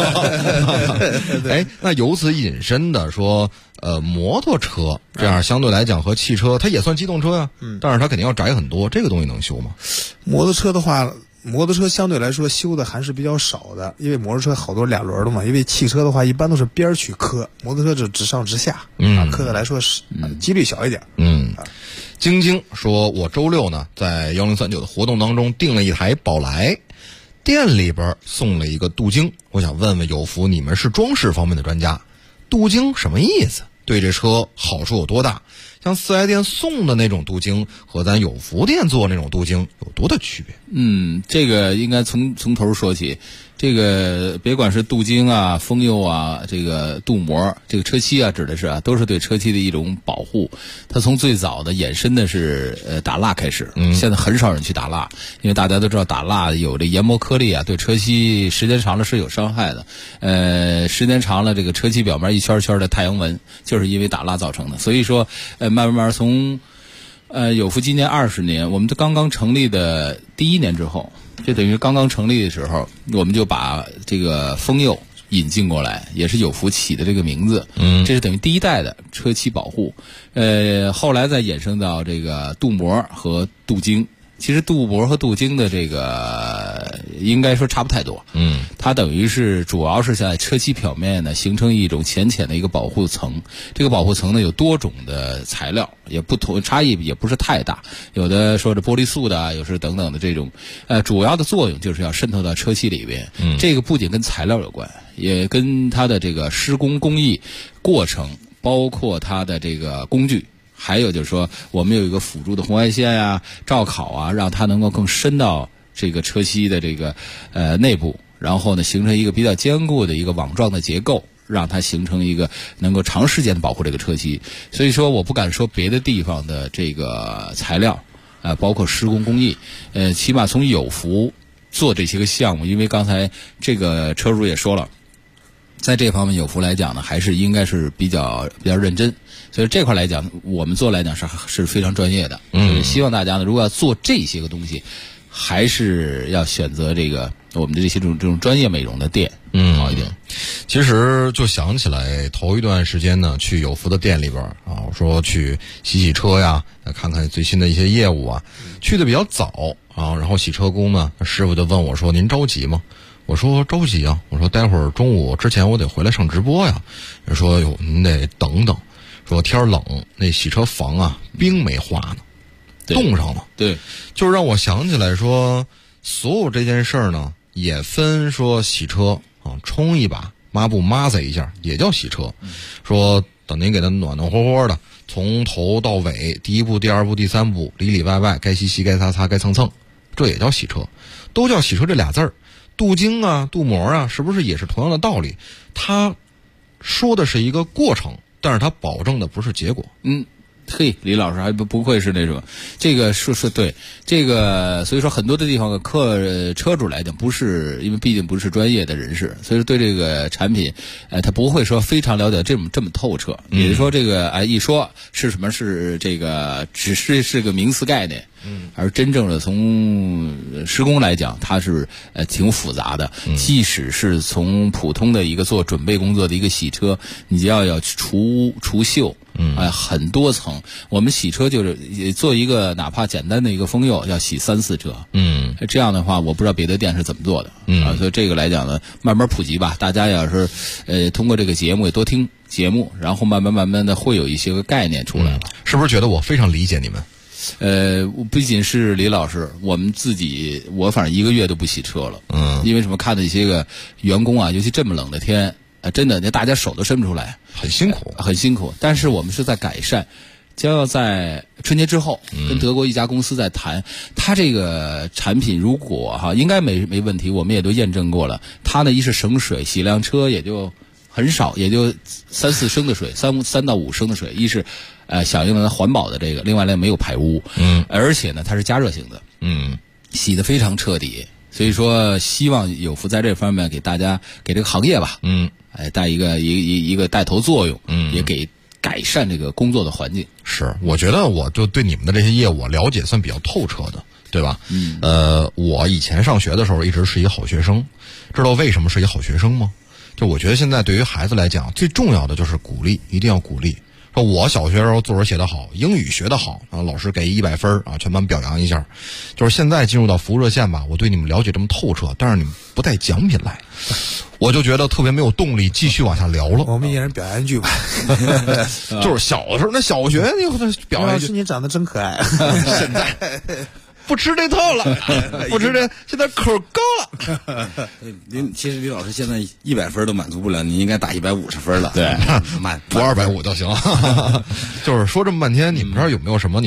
E: 那由此引申的说，摩托车这样相对来讲和汽车，它也算机动车呀，但是它肯定要窄很多，这个东西能修吗？
U: 摩托车的话。摩托车相对来说修的还是比较少的，因为摩托车好多2轮的嘛。因为汽车的话一般都是边去磕，摩托车就直上直下，磕的来说是几率小一点。
E: 晶晶说，我周6呢在1039的活动当中订了一台宝来，店里边送了一个镀晶，我想问问有福，你们是装饰方面的专家，镀晶什么意思？对这车好处有多大？像4S店送的那种镀晶和咱有福店做那种镀晶有多大区别？
T: 这个应该从头说起。 这个别管是镀晶啊、封釉啊、这个镀膜、这个车漆啊，指的是都是对车漆的一种保护。它从最早的衍生的是打蜡开始，现在很少人去打蜡，因为大家都知道打蜡有这研磨颗粒啊，对车漆时间长了是有伤害的。时间长了，这个车漆表面一圈圈的太阳纹，就是因为打蜡造成的。所以说，慢慢从友孚今年20年，我们这刚刚成立的第1年之后。这等于刚刚成立的时候，我们就把这个封釉引进过来，也是友孚起的这个名字。这是等于第1代的车漆保护。后来再衍生到这个镀膜和镀晶。其实镀膜和镀晶的这个应该说差不太多。它等于是主要是在车漆表面呢形成一种浅浅的一个保护层。这个保护层呢有多种的材料，也不同，差异也不是太大。有的说是玻璃塑的，有是等等的这种。主要的作用就是要渗透到车漆里边。这个不仅跟材料有关，也跟它的这个施工工艺过程，包括它的这个工具。还有就是说，我们有一个辅助的红外线啊、照烤啊，让它能够更深到这个车漆的这个内部，然后呢，形成一个比较坚固的一个网状的结构，让它形成一个能够长时间的保护这个车漆。所以说，我不敢说别的地方的这个材料，包括施工工艺，起码从友孚做这些个项目，因为刚才这个车主也说了。在这方面，友孚来讲呢，还是应该是比较认真，所以这块来讲，我们做来讲是非常专业的。就是希望大家呢，如果要做这些个东西，还是要选择这个我们的这种专业美容的店，好一点。
E: 其实就想起来头一段时间呢，去友孚的店里边啊，我说去洗车呀，看看最新的一些业务啊，去的比较早啊，然后洗车工呢，师傅就问我说：“您着急吗？”我说着急啊，我说待会儿中午之前我得回来上直播呀。人说哟，您得等等，说天冷，那洗车房啊冰没化呢，冻上了。
T: 对，
E: 就让我想起来说，所有这件事儿呢，也分说洗车啊，冲一把抹布抹在一下也叫洗车。说等您给它暖暖和和的，从头到尾，第一步、第二步、第三步，里里外外该洗洗、该擦擦、该蹭蹭，这也叫洗车，都叫洗车这俩字儿。镀晶啊、镀膜啊，是不是也是同样的道理？它说的是一个过程，但是它保证的不是结果。
T: 嘿，李老师还不愧是那种，这个是对这个，所以说很多的地方车主来讲，不是因为毕竟不是专业的人士，所以说对这个产品，他不会说非常了解这么透彻。也就是说，这个一说是什么是这个，只是个名词概念。而真正的从施工来讲，它是挺复杂的。即使是从普通的一个做准备工作的一个洗车，你就要除锈，很多层。我们洗车就是做一个哪怕简单的一个封釉，要洗3-4车。这样的话，我不知道别的店是怎么做的。所以这个来讲呢，慢慢普及吧。大家要是通过这个节目也多听节目，然后慢慢的会有一些个概念出来了。
E: 是不是觉得我非常理解你们？
T: 不仅是李老师，我们自己，我反正1个月都不洗车了。因为什么？看到一些个员工啊，尤其这么冷的天，真的，大家手都伸不出来，
E: 很辛苦，
T: 很辛苦。但是我们是在改善，将要在春节之后跟德国一家公司在谈，它这个产品如果应该没问题，我们也都验证过了。它呢，一是省水，洗辆车也就很少，也就3-4升的水，3到5升的水，一是响应了环保的这个，另外呢没有排污，而且呢它是加热型的，洗得非常彻底。所以说，希望友孚在这方面给大家，给这个行业吧，带一个带头作用，也给改善这个工作的环境。
E: 是，我觉得我就对你们的这些业务了解算比较透彻的，对吧？我以前上学的时候一直是一个好学生，知道为什么是一个好学生吗？就我觉得现在对于孩子来讲，最重要的就是鼓励，一定要鼓励。说我小学时候作文写得好，英语学得好，然后老师给100分啊，全班表扬一下。就是现在进入到服务热线吧，我对你们了解这么透彻，但是你们不带奖品来，我就觉得特别没有动力继续往下聊了。
U: 我们一人表扬一句吧。
E: 就是小的时候，那小学表扬一句，
U: 是你长得真可爱。
E: 现在不吃这套了，不吃这，现在口高了。
V: 其实李老师现在100分都满足不了，你应该打150分了。
T: 对，
E: 不250就行。就是说这么半天，你们这儿有没有什么你们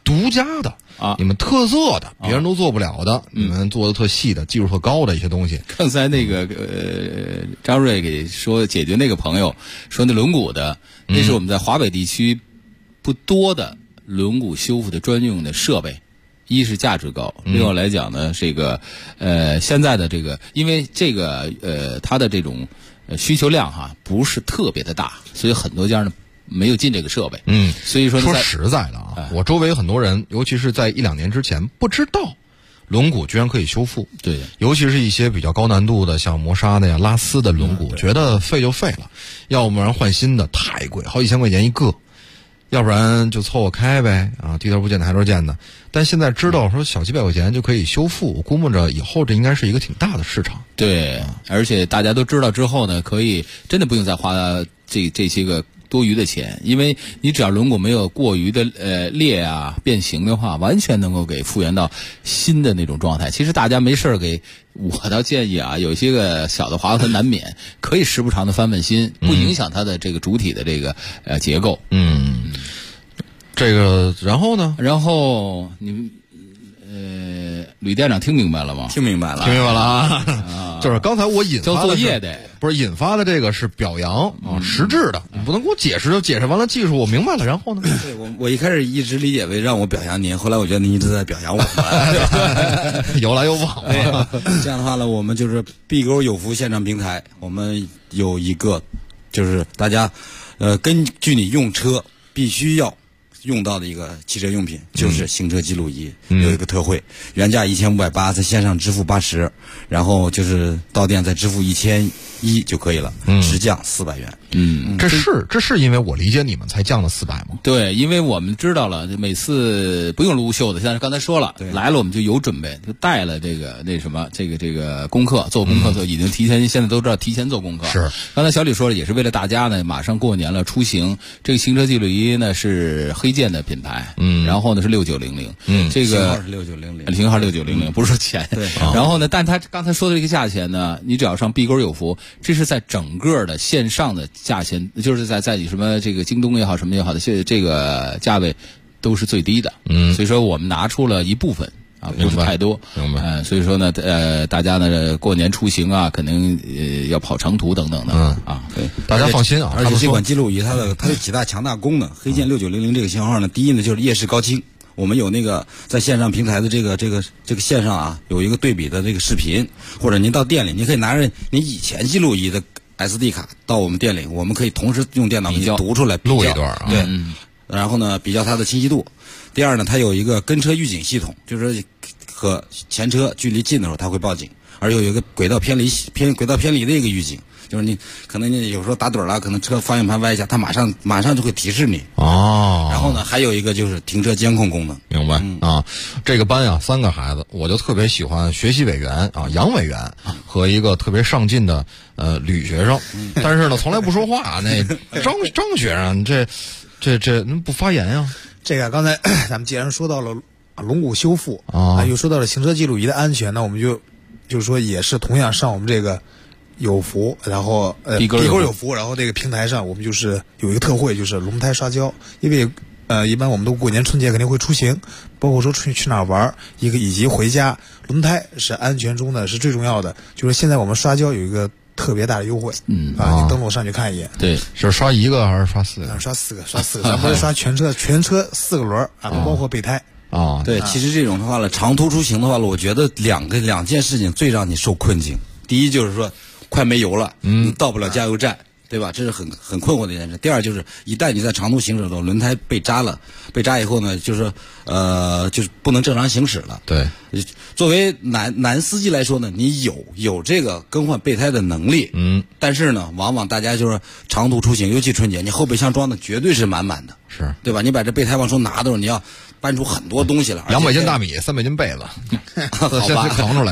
E: 独家的
T: 啊，
E: 你们特色的，别人都做不了的，你们做的特细的，技术特高的一些东西。
T: 刚才那个张瑞给说解决那个朋友说那轮毂的，那是我们在华北地区不多的轮毂修复的专用的设备。一是价值高，另外来讲呢，这个现在的这个，因为这个它的这种需求量哈不是特别的大，所以很多家呢没有进这个设备。所以说
E: 实在的啊，我周围很多人，尤其是在1-2年之前不知道轮毂居然可以修复。
T: 对，
E: 尤其是一些比较高难度的，像磨砂的呀、拉丝的轮毂，觉得废就废了，要不然换新的太贵，好几千块钱一个。要不然就凑合开呗啊，低头不见抬头见的。但现在知道说小几百块钱就可以修复，我估摸着以后这应该是一个挺大的市场。
T: 对，而且大家都知道之后呢，可以真的不用再花这些个多余的钱，因为你只要轮毂没有过于的裂啊变形的话，完全能够给复原到新的那种状态。其实大家没事给我倒建议啊，有一些个小的划痕难免，可以时不常的翻新，不影响它的这个主体的这个结构。
E: 这个然后呢？
T: 然后你们吕店长听明白了吗？
V: 听明白了
E: 啊！就是刚才我引发的
T: 交作业的，
E: 不是引发的这个是表扬啊，实质的，你不能给我解释就解释完了技术我明白了，然后呢？
V: 对，我一开始一直理解为让我表扬您，后来我觉得您一直在表扬我，
E: 有来有往。
V: 这样的话呢，我们就是碧沟有福线上平台，我们有一个就是大家根据你用车必须要用到的一个汽车用品，就是行车记录仪，有一个特惠，原价1580，在线上支付80，然后就是到店再支付1100就可以了，直降400元。
E: 这是因为我理解你们才降了400吗？
T: 对，因为我们知道了，每次不用卢秀的，像刚才说了，来了我们就有准备，就带了这个这个功课，做功课就已经提前，现在都知道提前做功课。
E: 是，
T: 刚才小李说了，也是为了大家呢，马上过年了，出行，这个行车记录仪呢是黑剑的品牌，然后呢是6900，这个
V: 型号是6900，
T: 型号6900，不是说钱。
V: 对，
T: 然后呢，但他刚才说的这个价钱呢，你只要上碧沟有福，这是在整个的线上的价钱，就是在你什么这个京东也好，什么也好的，这个价位都是最低的。所以说我们拿出了一部分啊，不是太多。
E: 明白。
T: 所以说呢，大家呢过年出行啊，肯定要跑长途等等的。
V: 对，
E: 大家放心啊。
V: 而且这款记录仪它有几大强大功能。黑剑6900这个型号呢，第一呢就是夜视高清。我们有那个在线上平台的这个线上啊，有一个对比的这个视频，或者您到店里，您可以拿着您以前记录仪的 SD 卡到我们店里，我们可以同时用电脑给你读出来，
E: 录一段啊。
V: 对，然后呢，比较它的清晰度。第二呢，它有一个跟车预警系统，就是和前车距离近的时候它会报警，而有一个轨道偏离的一个预警。就是你可能你有时候打盹了，可能车方向盘歪一下，它马上就会提示你。然后呢，还有一个就是停车监控功能。
E: 明白啊？这个班呀，3个孩子，我就特别喜欢学习委员啊，杨委员和一个特别上进的吕学生，但是呢，从来不说话。那张学生这不发言呀？
U: 这个刚才咱们既然说到了轮毂修复又说到了行车记录仪的安全，那我们就是说也是同样上我们这个有福，然后碧沟有福，然后这个平台上我们就是有一个特惠，就是轮胎刷胶。因为一般我们都过年春节肯定会出行，包括说去哪玩以及回家，轮胎是安全中的是最重要的。就是现在我们刷胶有一个特别大的优惠，你登录上去看一眼。
T: 对，
E: 是刷1个还是刷4个？
U: 刷4个，咱不是刷全车4个轮啊，不包括备胎。
V: 对，其实这种的话呢，长途出行的话呢，我觉得两件事情最让你受困境。第一就是说快没油了，你到不了加油站，对吧？这是很困惑的一件事。第二就是一旦你在长途行驶的时候，轮胎被扎以后呢，就是就是不能正常行驶了。
E: 对，
V: 作为男司机来说呢，你有这个更换备胎的能力，但是呢，往往大家就是长途出行，尤其春节，你后备箱装的绝对是满满的，
E: 是
V: 对吧？你把这备胎往出拿的时候，你要搬出很多东西来，200
E: 斤大米，300斤被子，先扛出来哈。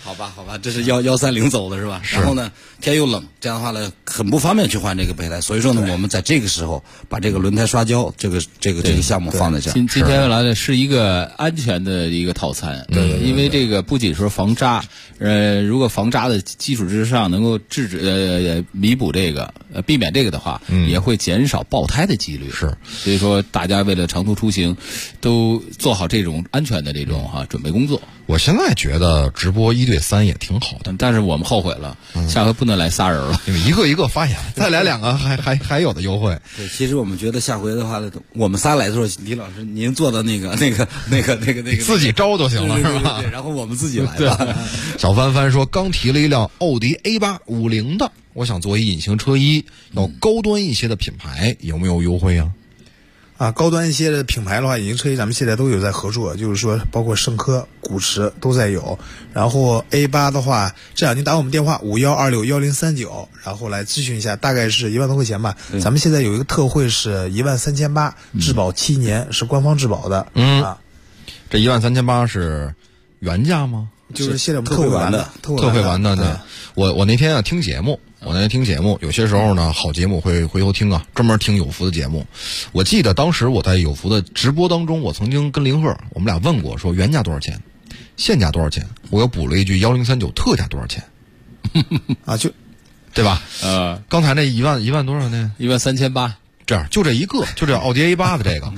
V: 好吧，这是130走的是吧？然后呢，天又冷，这样的话呢，很不方便去换这个备胎。所以说呢，我们在这个时候把这个轮胎刷胶这个项目放在这儿。
T: 今天来的是一个安全的一个套餐，因为这个不仅说防扎，如果防扎的基础之上能够弥补这个避免这个的话，也会减少爆胎的几率。
E: 是，
T: 所以说大家为了长途出行，都做好这种安全的这种准备工作。
E: 我现在觉得直播1对3也挺好的，
T: 但是我们后悔了，下回不能来仨人了，
E: 因为一个一个发言，再来2个还有的优惠。
V: 对，其实我们觉得下回的话，我们仨来的时候，李老师您做的那个
E: 自己招就行了，是吧？
V: 对，然后我们自己来吧。
E: 小帆帆说，刚提了一辆奥迪 A8 50的，我想作为隐形车衣，要高端一些的品牌，有没有优惠啊？
U: 高端一些的品牌的话，隐形车衣咱们现在都有在合作，就是说包括圣科、古驰都在有。然后 A8 的话，这样您打我们电话51261039，然后来咨询一下，大概是1万多块钱吧。咱们现在有一个特惠是13800，质保7年，是官方质保的。
E: 这13800是原价吗？
U: 就是现在我们特惠完的。
E: 对，我那天听节目。有些时候呢，好节目会回头听啊，专门听有福的节目。我记得当时我在有福的直播当中，我曾经跟林鹤我们俩问过，说原价多少钱，现价多少钱，我又补了一句1039特价多少钱
U: 就
E: 对吧？刚才那一万多少呢
T: ？13800，
E: 这样就这一个，就这奥迪 A8 的这个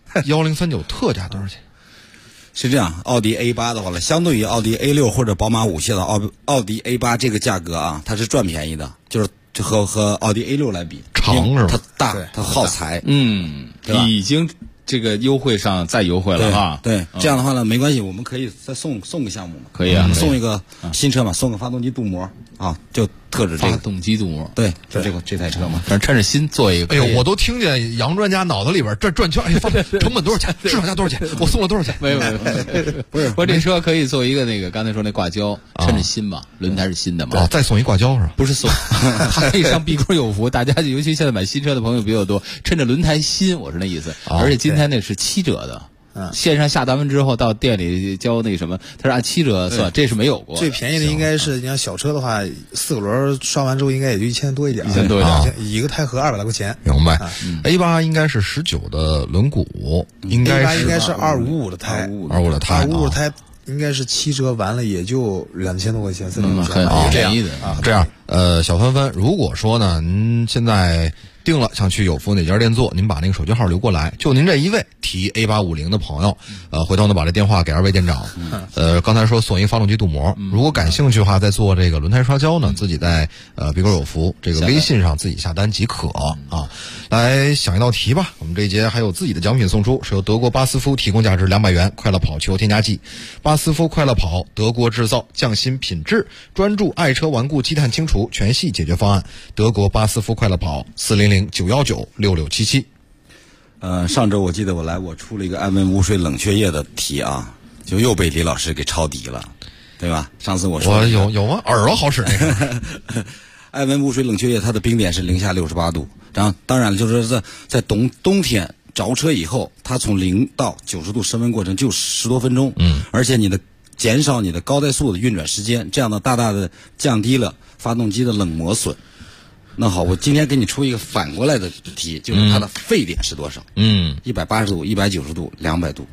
E: 1039特价多少钱？
V: 是这样，奥迪 A8 的话呢，相对于奥迪 A6 或者宝马5系的奥迪 A8 这个价格啊，它是赚便宜的，就是和奥迪 A6 来比，
E: 长是吧？
V: 它大，它耗材，
T: 对吧？已经这个优惠上再优惠了哈。
V: 对，这样的话呢，没关系，我们可以再送个项目嘛。
T: 可以啊，
V: 送一个新车嘛，送个发动机镀膜就特指这个
T: 发动机镀膜。
V: 对，就这台车嘛，
T: 反正趁着新做一个。
E: 哎呦，我都听见杨专家脑子里边这转圈，哎，成本多少钱？市场价多少钱？我送了多少钱？
T: 没有，不是，我这车可以做一个那个刚才说那挂胶，趁着新嘛，轮胎是新的嘛。
E: 再送一挂胶是吧？
T: 不是送，它可以上碧沟有福。大家尤其现在买新车的朋友比较多，趁着轮胎新，我是那意思。而且今天那是7折的。线上下单完之后到店里交那个什么，它是按7折算，这是没有过。
U: 最便宜的应该是你像小车的话，4个轮刷完之后应该也就1000多一点
E: ，1000多一点，
U: 一个胎盒200来块钱。
E: 明白。A8 应该是19的轮毂，应该是
U: 255的胎
E: ，255的胎
U: ，255的胎应该是7折完了也就2000多块钱，3000多块钱，
T: 很便宜的
E: 啊。这样，小帆帆，如果说呢，您现在定了想去有福哪家店做，您把那个手机号留过来，就您这一位提 A850的朋友，回头呢把这电话给2位店长。刚才说送一发动机镀膜，如果感兴趣的话，再做这个轮胎刷胶呢，自己在碧沟有福这个微信上自己下单即可啊。来想一道题吧，我们这一节还有自己的奖品送出，是由德国巴斯夫提供价值200元快乐跑汽油添加剂。巴斯夫快乐跑，德国制造，匠心品质，专注爱车顽固积碳清除全系解决方案。德国巴斯夫快乐跑，400-919-6677。
V: 上周我记得我出了一个艾温无水冷却液的题啊，就又被李老师给抄底了，对吧？上次我说
E: 有吗？耳朵好使那个。
V: 艾温无水冷却液它的冰点是-68度，然后当然了，就是在冬天着车以后，它从0到90度升温过程就10多分钟，而且减少你的高怠速的运转时间，这样的大大的降低了发动机的冷磨损。那好，我今天给你出一个反过来的题，就是它的沸点是多少？180度、190度、200度。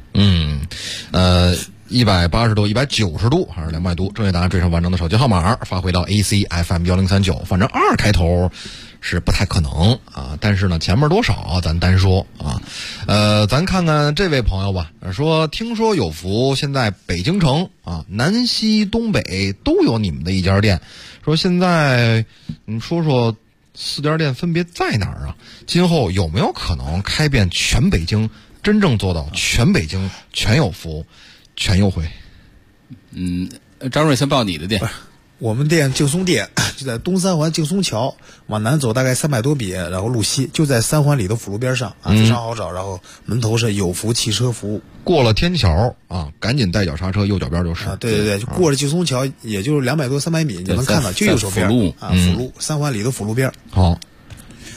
E: 180度、190度还是200度？正确答案缀上完整的手机号码，发回到 AC FM1039。反正2开头是不太可能啊，但是呢，前面多少咱单说啊。咱看看这位朋友吧，说听说有福现在北京城啊，南西东北都有你们的一家店，说现在你说说4家店分别在哪儿啊？今后有没有可能开遍全北京，真正做到全北京全有福？全优惠。
T: 张瑞先报你的店。
U: 我们店劲松店就在东三环劲松桥往南走大概300多米，然后路西就在3环里的辅路边上啊，非常好找。然后门头是有福汽车服务。
E: 过了天桥啊，赶紧带脚刹车，右脚边就是
U: 啊。对，就过了劲松桥，也就是200多300米，你能看到就右手边
T: 辅路
U: 啊，辅路3环里的辅路边。
E: 好。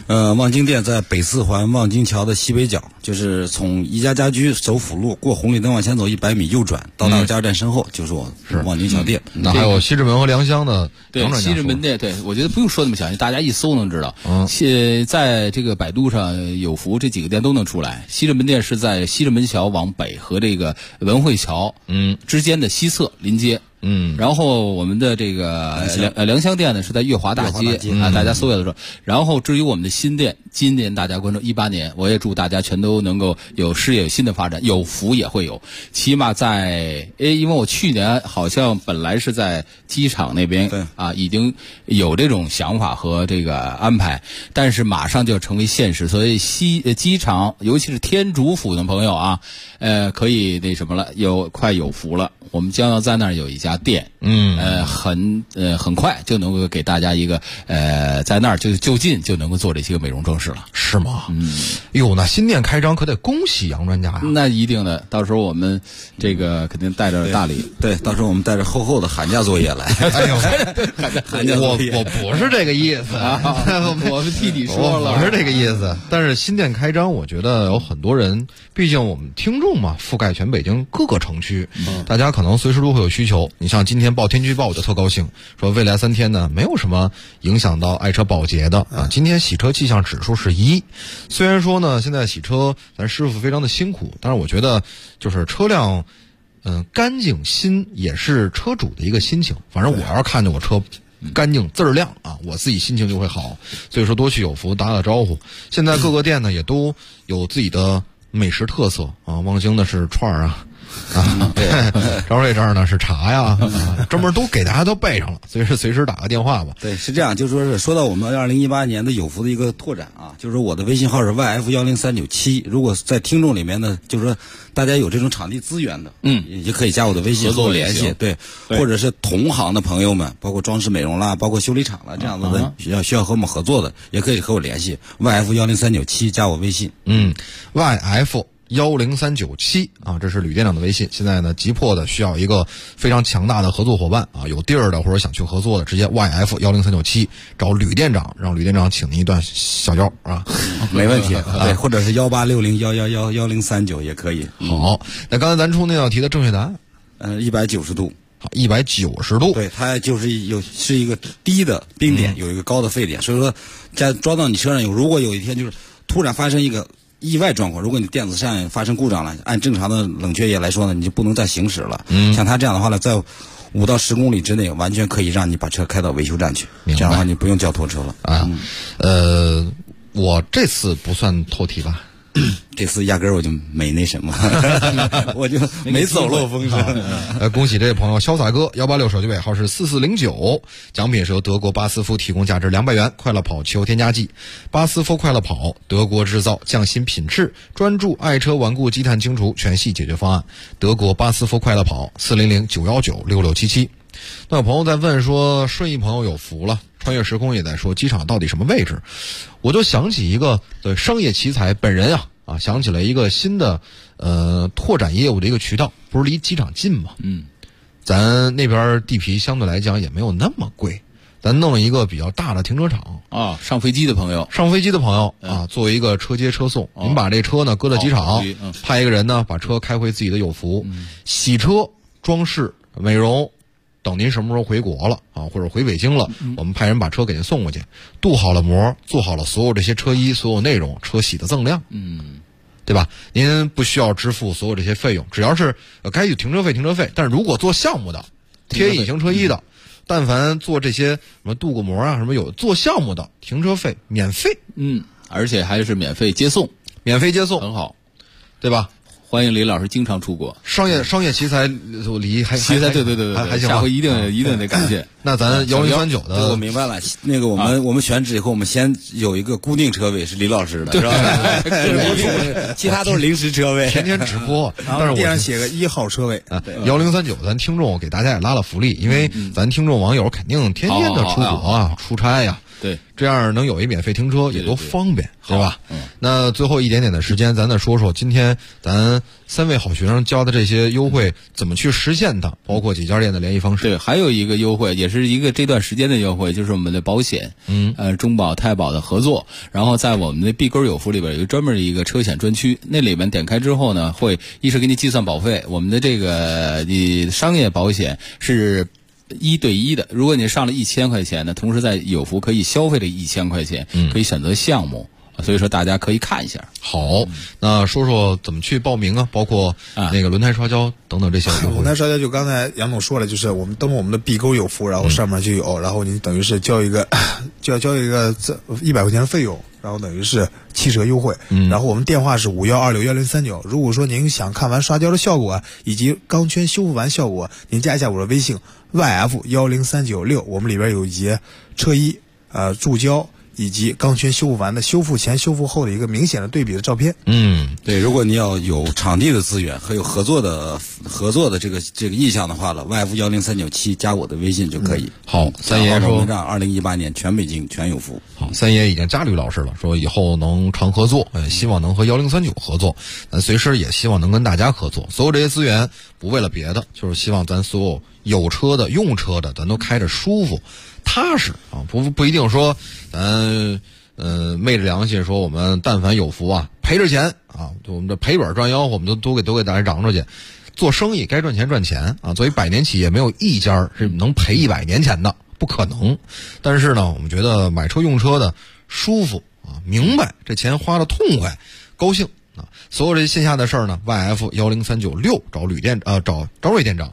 V: 望京店在北四环望京桥的西北角，就是从宜家家居走辅路过红绿灯往前走100米右转，到那个加油站身后就是我望京桥店。
E: 那还有西直门和良乡的
T: 对西直门店，对我觉得不用说那么详细，大家一搜能知道。在这个百度上有福这几个店都能出来。西直门店是在西直门桥往北和这个文汇桥之间的西侧临街。然后我们的这个良乡店呢是在月华大街啊，大家搜一下的时候。然后至于我们的新店，今年大家关注18年，我也祝大家全都能够有事业有新的发展，有福也会有。起码在因为我去年好像本来是在机场那边啊，已经有这种想法和这个安排，但是马上就要成为现实，所以机场尤其是天竺府的朋友啊，可以那什么了，快有福了。我们将要在那儿有一家店，很快就能够给大家一个在那儿就近就能够做这些个美容装饰了，
E: 是吗？哟，那新店开张可得恭喜杨专家呀！
T: 那一定的，到时候我们这个肯定带着大礼，
V: 对，到时候我们带着厚厚的寒假作业来。
E: 哎呦，
V: 寒假作业
E: 我不是这个意思啊，
T: 我们替你说了，
E: 我是这个意思。但是新店开张，我觉得有很多人，毕竟我们听众嘛，覆盖全北京各个城区，大家可能随时都会有需求。你像今天报天气预报，我就特高兴，说未来3天呢没有什么影响到爱车保洁的啊。今天洗车气象指数是1，虽然说呢现在洗车咱师傅非常的辛苦，但是我觉得就是车辆干净新也是车主的一个心情。反正我要是看见我车干净字儿亮啊，我自己心情就会好。所以说多去有福打打招呼。现在各个店呢也都有自己的美食特色啊，望京的是串儿啊。赵瑞这儿呢是茶呀，专门都给大家都备上了，随时打个电话吧。
V: 对，是这样，就是说到我们2018年的有福的一个拓展啊，就是我的微信号是 YF10397，如果在听众里面呢，就是说大家有这种场地资源的，也可以加我的微信和我联系，对，或者是同行的朋友们，包括装饰美容啦，包括修理厂啦这样子的需要和我们合作的，也可以和我联系 YF10397，加我微信
E: YF10397啊，这是吕店长的微信。现在呢，急迫的需要一个非常强大的合作伙伴啊，有地儿的或者想去合作的，直接 YF10397找吕店长，让吕店长请您一段小教啊，
V: 没问题。对，或者是18601111039也可以。
E: 好，那刚才咱出那道题的正确答案
V: ，190度。
E: 好，190度。
V: 对，它就是是一个低的冰点，有一个高的沸点，所以说装到你车上如果有一天就是突然发生一个意外状况，如果你电子扇发生故障了，按正常的冷却液来说呢，你就不能再行驶了。像它这样的话呢，在5到10公里之内，完全可以让你把车开到维修站去。这样的话，你不用叫拖车了
E: 啊。我这次不算透题吧？
V: 这次压根儿我就没那什么，我就没走漏风声。
E: 恭喜这位朋友潇洒哥186手机尾号是4409，奖品是由德国巴斯夫提供价值200元快乐跑汽油添加剂。巴斯夫快乐跑，德国制造，匠心品质，专注爱车顽固积碳清除全系解决方案。德国巴斯夫快乐跑，400-919-6677。那有朋友在问说，顺义朋友有福了，穿越时空也在说机场到底什么位置，我就想起一个商业奇才本人啊，想起了一个新的拓展业务的一个渠道，不是离机场近吗？咱那边地皮相对来讲也没有那么贵，咱弄了一个比较大的停车场
T: 啊，上飞机的朋友
E: 啊，作为一个车接车送，您把这车呢搁在机场，派一个人呢把车开回自己的有福，洗车、装饰、美容。等您什么时候回国了啊，或者回北京了，我们派人把车给您送过去，镀好了膜，做好了所有这些车衣，所有内容，车洗的锃亮，对吧？您不需要支付所有这些费用，只要是该有停车费。但是如果做项目的，贴隐形车衣的，但凡做这些什么镀个膜啊，什么有做项目的，停车费免费，
T: 而且还是免费接送，很好，
E: 对吧？
T: 欢迎李老师经常出国，
E: 商业奇才离还
T: 奇才对，
E: 还行，
T: 下回一定得感谢。
E: 那咱1039的，
V: 我明白了。那个我们选址以后，我们先有一个固定车位是李老师的，是吧？其他都是临时车位，
E: 天天直播。但是我
U: 店上写个1号车位
E: 啊。1039，咱听众给大家也拉了福利，因为咱听众网友肯定天天的出国啊、出差呀。
T: 对，
E: 这样能有一免费停车也多方便，对吧？那最后一点点的时间，咱再说说今天咱3位好学生教的这些优惠怎么去实现它，包括几家店的联系方式。
T: 对，还有一个优惠，也是一个这段时间的优惠，就是我们的保险，中保、太保的合作，然后在我们的碧沟有福里边有专门的一个车险专区，那里面点开之后呢，会一是给你计算保费，我们的这个你商业保险是1对1的，如果你上了1000块钱呢，同时在有福可以消费这1000块钱，可以选择项目。所以说大家可以看一下。
E: 好，那说说怎么去报名啊？包括那个轮胎刷胶等等这些。
U: 轮胎刷胶就刚才杨总说了，就是我们登录我们的碧沟有福，然后上面就有，然后你等于是交一个100块钱的费用，然后等于是7折优惠。然后我们电话是51261039。如果说您想看完刷胶的效果以及钢圈修复完效果，您加一下我的微信 YF10396，我们里边有一节车衣注胶以及钢圈修复完的修复前修复后的一个明显的对比的照片。
V: 对，如果你要有场地的资源和有合作的这个意向的话了，YF10397加我的微信就可以。
E: 好，三爷说
V: 让2018年全北京全有福。
E: 好，三爷已经加吕老师了，说以后能常合作，希望能和1039合作，随时也希望能跟大家合作。所有这些资源不为了别的，就是希望咱所有有车的、用车的，咱都开着舒服。踏实啊，不一定说咱昧着良心说我们但凡有福啊，赔着钱啊，我们这赔本赚吆喝，我们都给大家嚷出去。做生意该赚钱赚钱啊，作为100年企业没有一家是能赔100年钱的，不可能。但是呢，我们觉得买车用车的舒服啊，明白这钱花的痛快，高兴。所有这些线下的事儿呢 ，YF10396找吕店找张瑞店长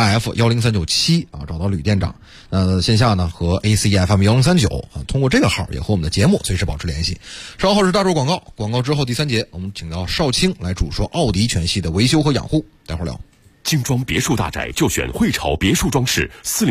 E: ，YF10397找到吕店长。线下呢和 ACFM1039通过这个号也和我们的节目随时保持联系。稍后是大众广告，广告之后第3节，我们请到邵青来主说奥迪全系的维修和养护，待会儿聊。
B: 精装别墅大宅就选汇潮别墅装饰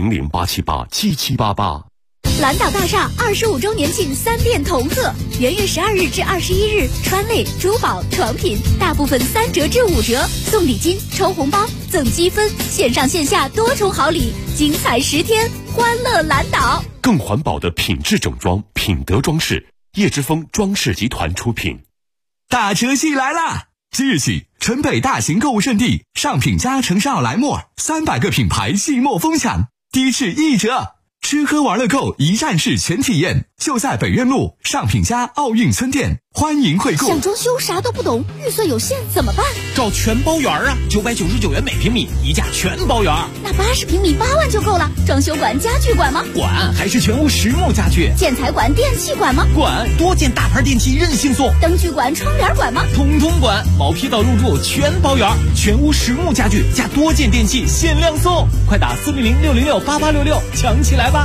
B: ，400-878-7788。
H: 蓝岛大厦25周年庆3店同贺，元月12日至21日，川类、珠宝、床品大部分3折至5折，送礼金、抽红包、赠积分，线上线下多重好礼，精彩10天，欢乐蓝岛。
B: 更环保的品质整装，品德装饰，叶之峰装饰集团出品。
D: 大车季来啦！即日起，城北大型购物胜地上品家城市奥莱莫尔300个品牌季末疯抢，低至1折。吃喝玩乐购一站式全体验，就在北苑路上品家奥运村店，欢迎惠顾。
H: 想装修啥都不懂，预算有限怎么办？
K: 找全包园啊，999元每平米，一价全包园。
H: 那80平米8万就够了。装修管、家具管吗？
K: 管，还是全屋实木家具。
H: 建材管、电器管吗？
K: 管，多件大牌电器任性送。
H: 灯具管、窗帘管吗？
K: 通通管，毛坯到入住全包园，全屋实木家具加多件电器限量送，快打400-606-8866抢起来吧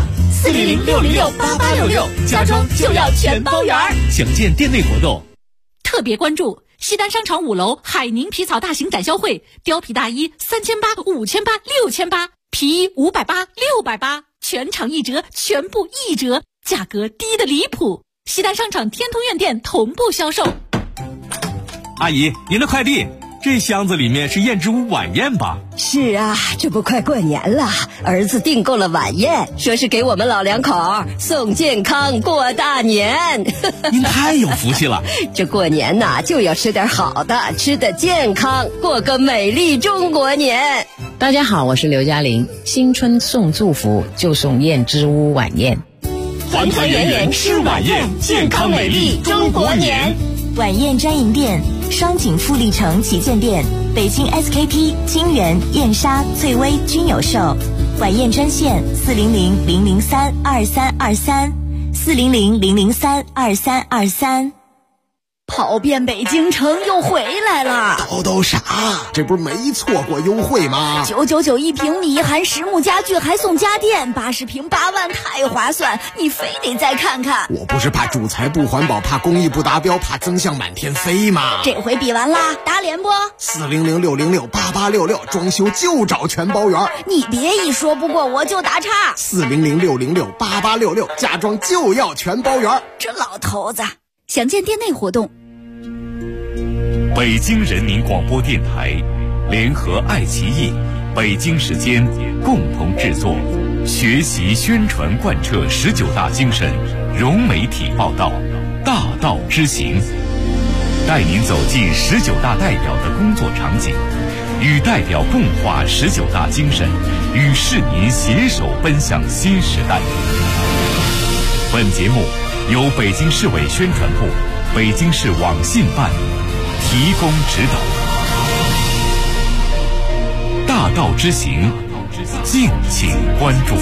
K: ！400-606-8866，家装就要全包园。详见店内活动。
J: 特别关注西单商场5楼海宁皮草大型展销会，貂皮大衣3800、5800、6800，皮衣580、680，全场1折，全部1折，价格低得离谱。西单商场天通苑店同步销售。
L: 阿姨，您的快递。这箱子里面是燕之屋晚宴吧？
M: 是啊，这不快过年了，儿子订购了晚宴，说是给我们老两口送健康过大年。
L: 您太有福气了。
M: 这过年呐，就要吃点好的，吃得健康，过个美丽中国年。
N: 大家好，我是刘嘉玲。新春送祝福，就送燕之屋晚宴。
R: 团团圆圆吃晚宴，健康美丽中国年。
O: 晚宴专营店：双井富力城旗舰店、北京 SKP、金源、燕莎、翠微均有售。晚宴专线400-003-2323，400-003-2323。
H: 跑遍北京城又回来了。
I: 都啥？这不是没错过优惠吗
H: ？999一平米，含实木家具还送家电，80平8万，太划算！你非得再看看。
I: 我不是怕主材不环保，怕工艺不达标，怕增项满天飞吗？
H: 这回比完啦，打脸不
I: ？400-606-8866，装修就找全包园。
H: 你别一说不过我就打岔。
I: 400-606-8866，家装就要全包园。
H: 这老头子。详见店内活动。
R: 北京人民广播电台联合爱奇艺、北京时间共同制作，学习宣传贯彻19大精神，
C: 融媒体报道，大道之行，带您走进19大代表的工作场景，与代表共话19大精神，与市民携手奔向新时代。本节目由北京市委宣传部、北京市网信办提供指导。大道之行，敬请关注。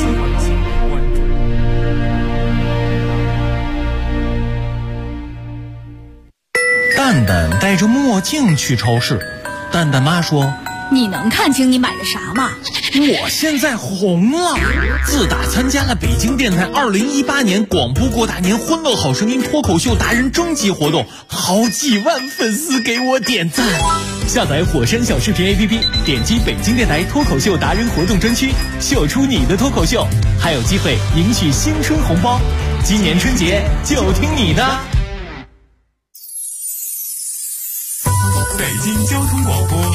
F: 蛋蛋戴着墨镜去超市，蛋蛋妈说：“
J: 你能看清你买的啥吗？
F: 我现在红了！自打参加了北京电台2018年广播过大年欢乐好声音脱口秀达人征集活动，好几万粉丝给我点赞。
K: 下载火山小视频 APP， 点击北京电台脱口秀达人活动专区，秀出你的脱口秀，还有机会赢取新春红包。今年春节就听你的！
C: 北京交通广播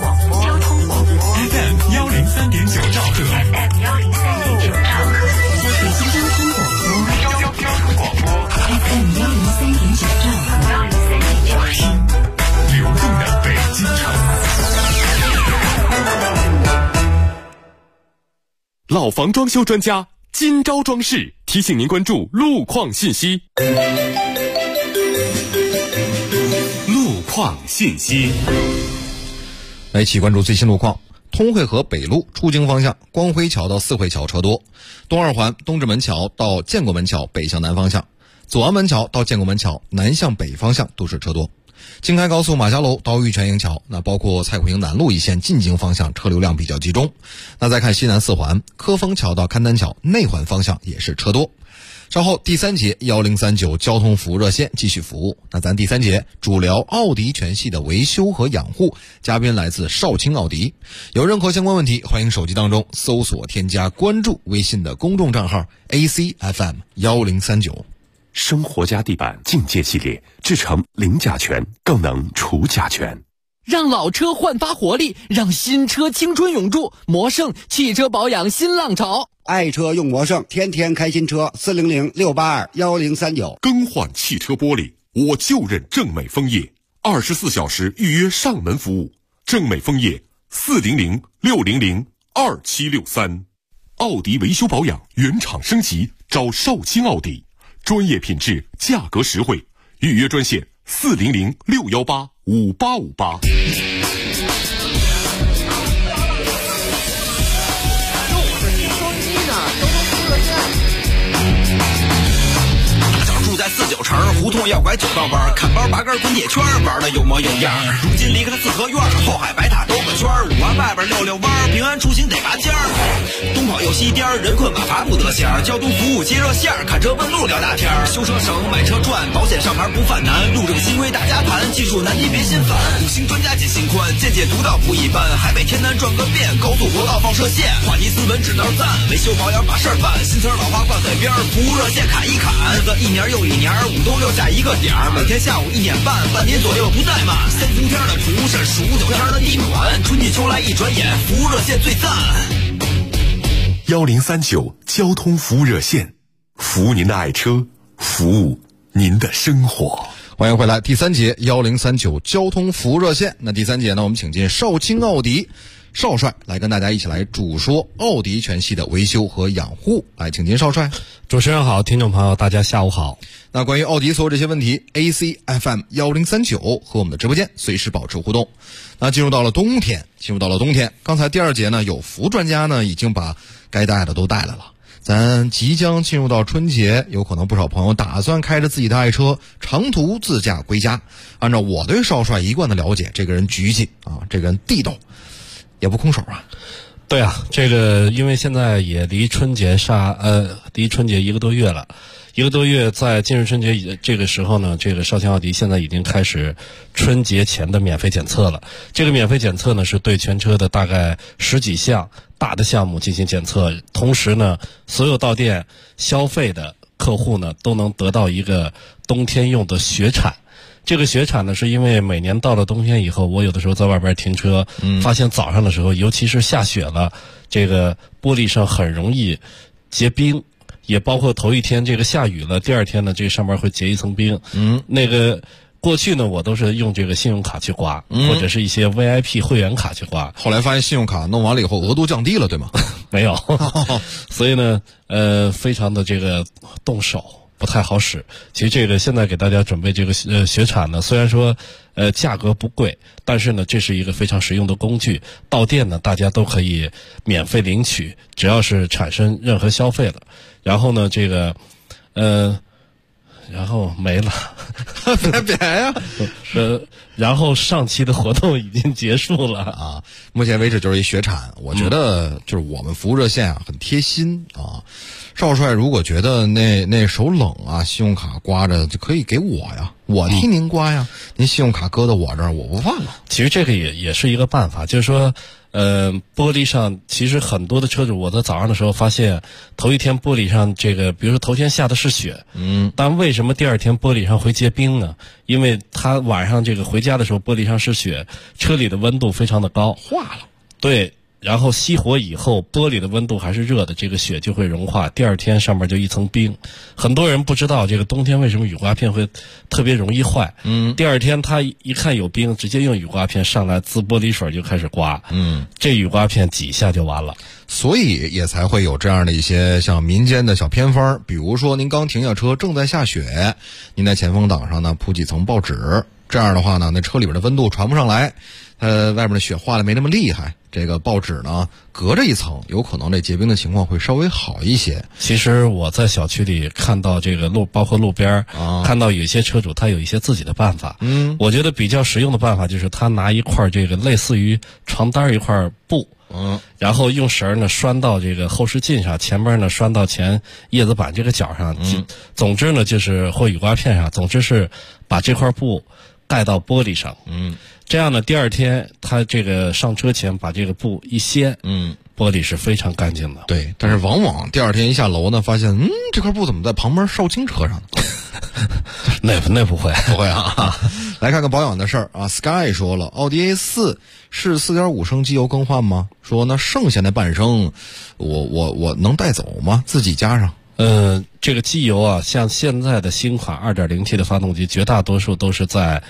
C: FM 103.9兆赫，北京交通广播 FM 103.9兆赫，听流动的北京城。老房装修专家今朝装饰提醒您关注路况信息。路况信息，
E: 来一起关注最新路况。通惠河北路出京方向，光辉桥到四惠桥车多；东二环东直门桥到建国门桥北向南方向，左安门桥到建国门桥南向北方向都是车多。京开高速马家楼到玉泉营桥，那包括蔡锺营南路一线进京方向车流量比较集中。那再看西南四环，科丰桥到勘丹桥内环方向也是车多。稍后第3节1039交通服务热线继续服务。那咱第3节主聊奥迪全系的维修和养护，嘉宾来自少卿奥迪。有任何相关问题，欢迎手机当中搜索添加关注微信的公众账号 ACFM1039。
B: 生活家地板境界系列制成零甲醛，更能除甲醛。
K: 让老车焕发活力，让新车青春永驻。魔胜汽车保养新浪潮，
S: 爱车用魔胜，天天开新车，400-682-1039。
B: 更换汽车玻璃，我就认正美枫叶，24小时预约上门服务。正美枫叶400-600-2763。奥迪维修保养原厂升级，找少卿奥迪，专业品质，价格实惠。预约专线400-618-5858。
D: 住在49城胡同要拐9道弯，看包拔根滚铁圈，玩的有模有样。如今离开了四合院，后海白塔兜个圈，5环外边溜弯，平安出行得拔尖儿。东跑又西颠，人困马乏不得闲。交通服务接热线，看车问路聊大天。修车省，买车赚，保险上牌不犯难。路政新规大家谈，技术难题别心烦。5星专家解心宽，见解独到不一般。海北天南转个遍，高速国道放射线，话题斯文指导赞，维修保养把事儿办。新词老话挂嘴边，服务热线砍一砍。日子一年又一年，5都6下一个点儿，每天下午1点半，半年左右不怠慢。3伏天的厨是数9天的地暖，春季秋来一转眼，服务热线最赞。
B: 1039交通服务热线，服务您的爱车，服务您的生活。
E: 欢迎回来，第3节1039交通服务热线。那第3节呢，我们请进少卿奥迪少帅来跟大家一起来主说奥迪全系的维修和养护。来，请进少帅。
W: 主持人好，听众朋友大家下午好。
E: 那关于奥迪所有这些问题 ，ACFM 1039和我们的直播间随时保持互动。那进入到了冬天，刚才第2节呢，有福专家呢已经把该带的都带来了。咱即将进入到春节，有可能不少朋友打算开着自己的爱车长途自驾归家。按照我对少帅一贯的了解，这个人局气啊，这个人地道，也不空手啊。
W: 对啊，这个因为现在也离春节1个多月了。1个多月，在进入春节这个时候呢，这个少卿奥迪现在已经开始春节前的免费检测了。这个免费检测呢，是对全车的大概10几项大的项目进行检测，同时呢，所有到店消费的客户呢，都能得到一个冬天用的雪铲。这个雪铲呢，是因为每年到了冬天以后，我有的时候在外边停车，发现早上的时候，尤其是下雪了，这个玻璃上很容易结冰。 也包括头一天这个下雨了，第二天呢，这上面会结一层冰。那个过去呢，我都是用这个信用卡去刮，或者是一些 VIP 会员卡去刮。
E: 后来发现信用卡弄完了以后额度降低了，对吗？
W: 没有，所以呢，非常的这个动手。不太好使。其实这个现在给大家准备这个雪铲呢，虽然说价格不贵，但是呢这是一个非常实用的工具。到店呢大家都可以免费领取，只要是产生任何消费了。然后呢这个然后没了，
E: 别呀！
W: 然后上期的活动已经结束了
E: 啊。目前为止就是一雪铲，我觉得就是我们服务热线啊很贴心啊。少帅如果觉得那手冷啊，信用卡刮着就可以给我呀，我替您刮呀。您信用卡搁到我这儿，我不犯了。
W: 其实这个也是一个办法，就是说。玻璃上其实很多的车主，我在早上的时候发现，头一天玻璃上这个，比如说头天下的是雪，但为什么第二天玻璃上会结冰呢？因为他晚上这个回家的时候，玻璃上是雪，车里的温度非常的高，
E: 化了。
W: 对。然后熄火以后，玻璃的温度还是热的，这个雪就会融化，第二天上面就一层冰。很多人不知道这个冬天为什么雨刮片会特别容易坏。第二天他一看有冰，直接用雨刮片上来滋玻璃水就开始刮。这雨刮片几下就完了。
E: 所以也才会有这样的一些像民间的小偏方，比如说您刚停下车，正在下雪，您在前风挡上呢铺几层报纸，这样的话呢，那车里边的温度传不上来，外面的雪化的没那么厉害，这个报纸呢隔着一层，有可能这结冰的情况会稍微好一些。
W: 其实我在小区里看到这个包括路边看到有些车主他有一些自己的办法。我觉得比较实用的办法就是他拿一块这个类似于床单一块布。然后用绳呢拴到这个后视镜上，前边呢拴到前叶子板这个角上。总之呢就是或雨刮片上，总之是把这块布盖到玻璃上。这样呢第二天他这个上车前把这个布一掀，玻璃是非常干净的。
E: 对，但是往往第二天一下楼呢，发现这块布怎么在旁边少卿车上呢？
W: 那不会
E: 啊。来看看保养的事儿啊。Sky 说了，奥迪 A4 是 4.5 升机油更换吗？说那剩下那半升我能带走吗？自己加上。
W: 这个机油啊，像现在的新款 2.0T 的发动机，绝大多数都是在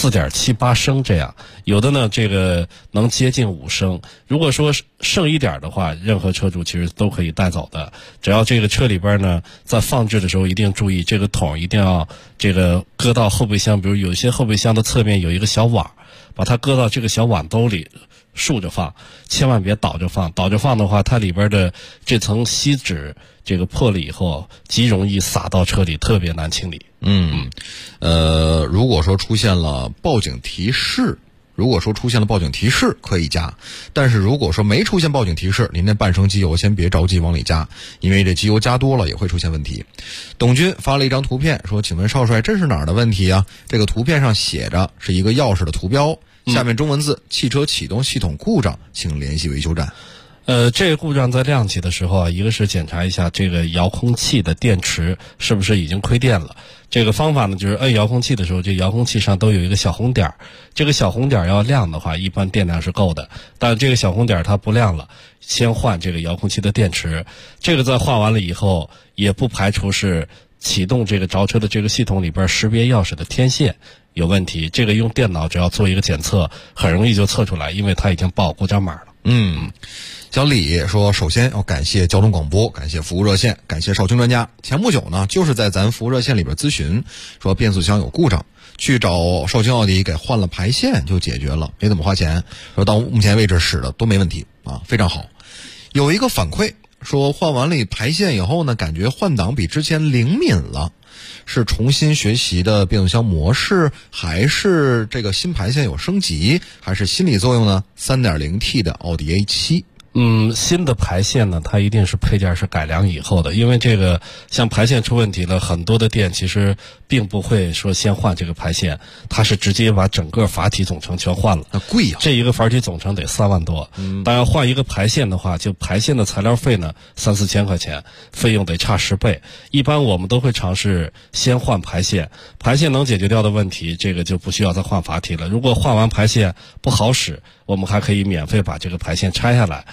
W: 4.78 升这样，有的呢这个能接近5升。如果说剩一点的话，任何车主其实都可以带走的，只要这个车里边呢在放置的时候一定注意，这个桶一定要这个搁到后备箱，比如有些后备箱的侧面有一个小碗，把它搁到这个小碗兜里竖着放，千万别倒着放。倒着放的话，它里边的这层锡纸这个破了以后，极容易洒到车里，特别难清理。
E: 如果说出现了报警提示，可以加，但是如果说没出现报警提示，您那半升机油先别着急往里加，因为这机油加多了也会出现问题。董军发了一张图片说，请问少帅，这是哪儿的问题啊？这个图片上写着是一个钥匙的图标，下面中文字，汽车启动系统故障，请联系维修站。
W: 这个故障在亮起的时候啊，一个是检查一下这个遥控器的电池是不是已经亏电了。这个方法呢，就是摁遥控器的时候，这遥控器上都有一个小红点，这个小红点要亮的话，一般电量是够的。但这个小红点它不亮了，先换这个遥控器的电池。这个在换完了以后，也不排除是启动这个着车的这个系统里边识别钥匙的天线有问题。这个用电脑只要做一个检测，很容易就测出来，因为它已经报故障码了。
E: 小李说，首先要感谢交通广播，感谢服务热线，感谢少卿专家。前不久呢，就是在咱服务热线里边咨询，说变速箱有故障，去找少卿奥迪给换了排线就解决了，没怎么花钱。说到目前为止使的都没问题啊，非常好。有一个反馈说，换完了排线以后呢，感觉换挡比之前灵敏了，是重新学习的变速箱模式，还是这个新排线有升级，还是心理作用呢？ 3.0T 的奥迪 A7。
W: 新的排线呢，它一定是配件是改良以后的，因为这个像排线出问题了，很多的店其实并不会说先换这个排线，它是直接把整个阀体总成全换了。
E: 那贵呀，
W: 这一个阀体总成得3万多。当然换一个排线的话，就排线的材料费呢3、4千块钱，费用得差10倍。一般我们都会尝试先换排线，排线能解决掉的问题，这个就不需要再换阀体了。如果换完排线不好使，我们还可以免费把这个排线拆下来，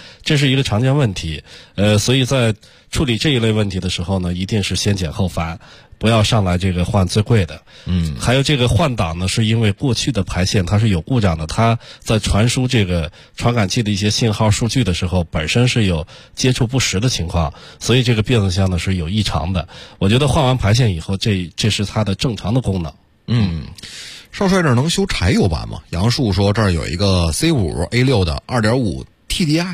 W: 这是一个常见问题。所以在处理这一类问题的时候呢，一定是先减后繁，不要上来这个换最贵的。还有这个换挡呢，是因为过去的排线它是有故障的，它在传输这个传感器的一些信号数据的时候，本身是有接触不实的情况，所以这个变速箱呢是有异常的。我觉得换完排线以后，这是它的正常的功能。
E: 少帅这儿能修柴油版吗？杨树说这儿有一个 C5 A6 的 2.5 TDI。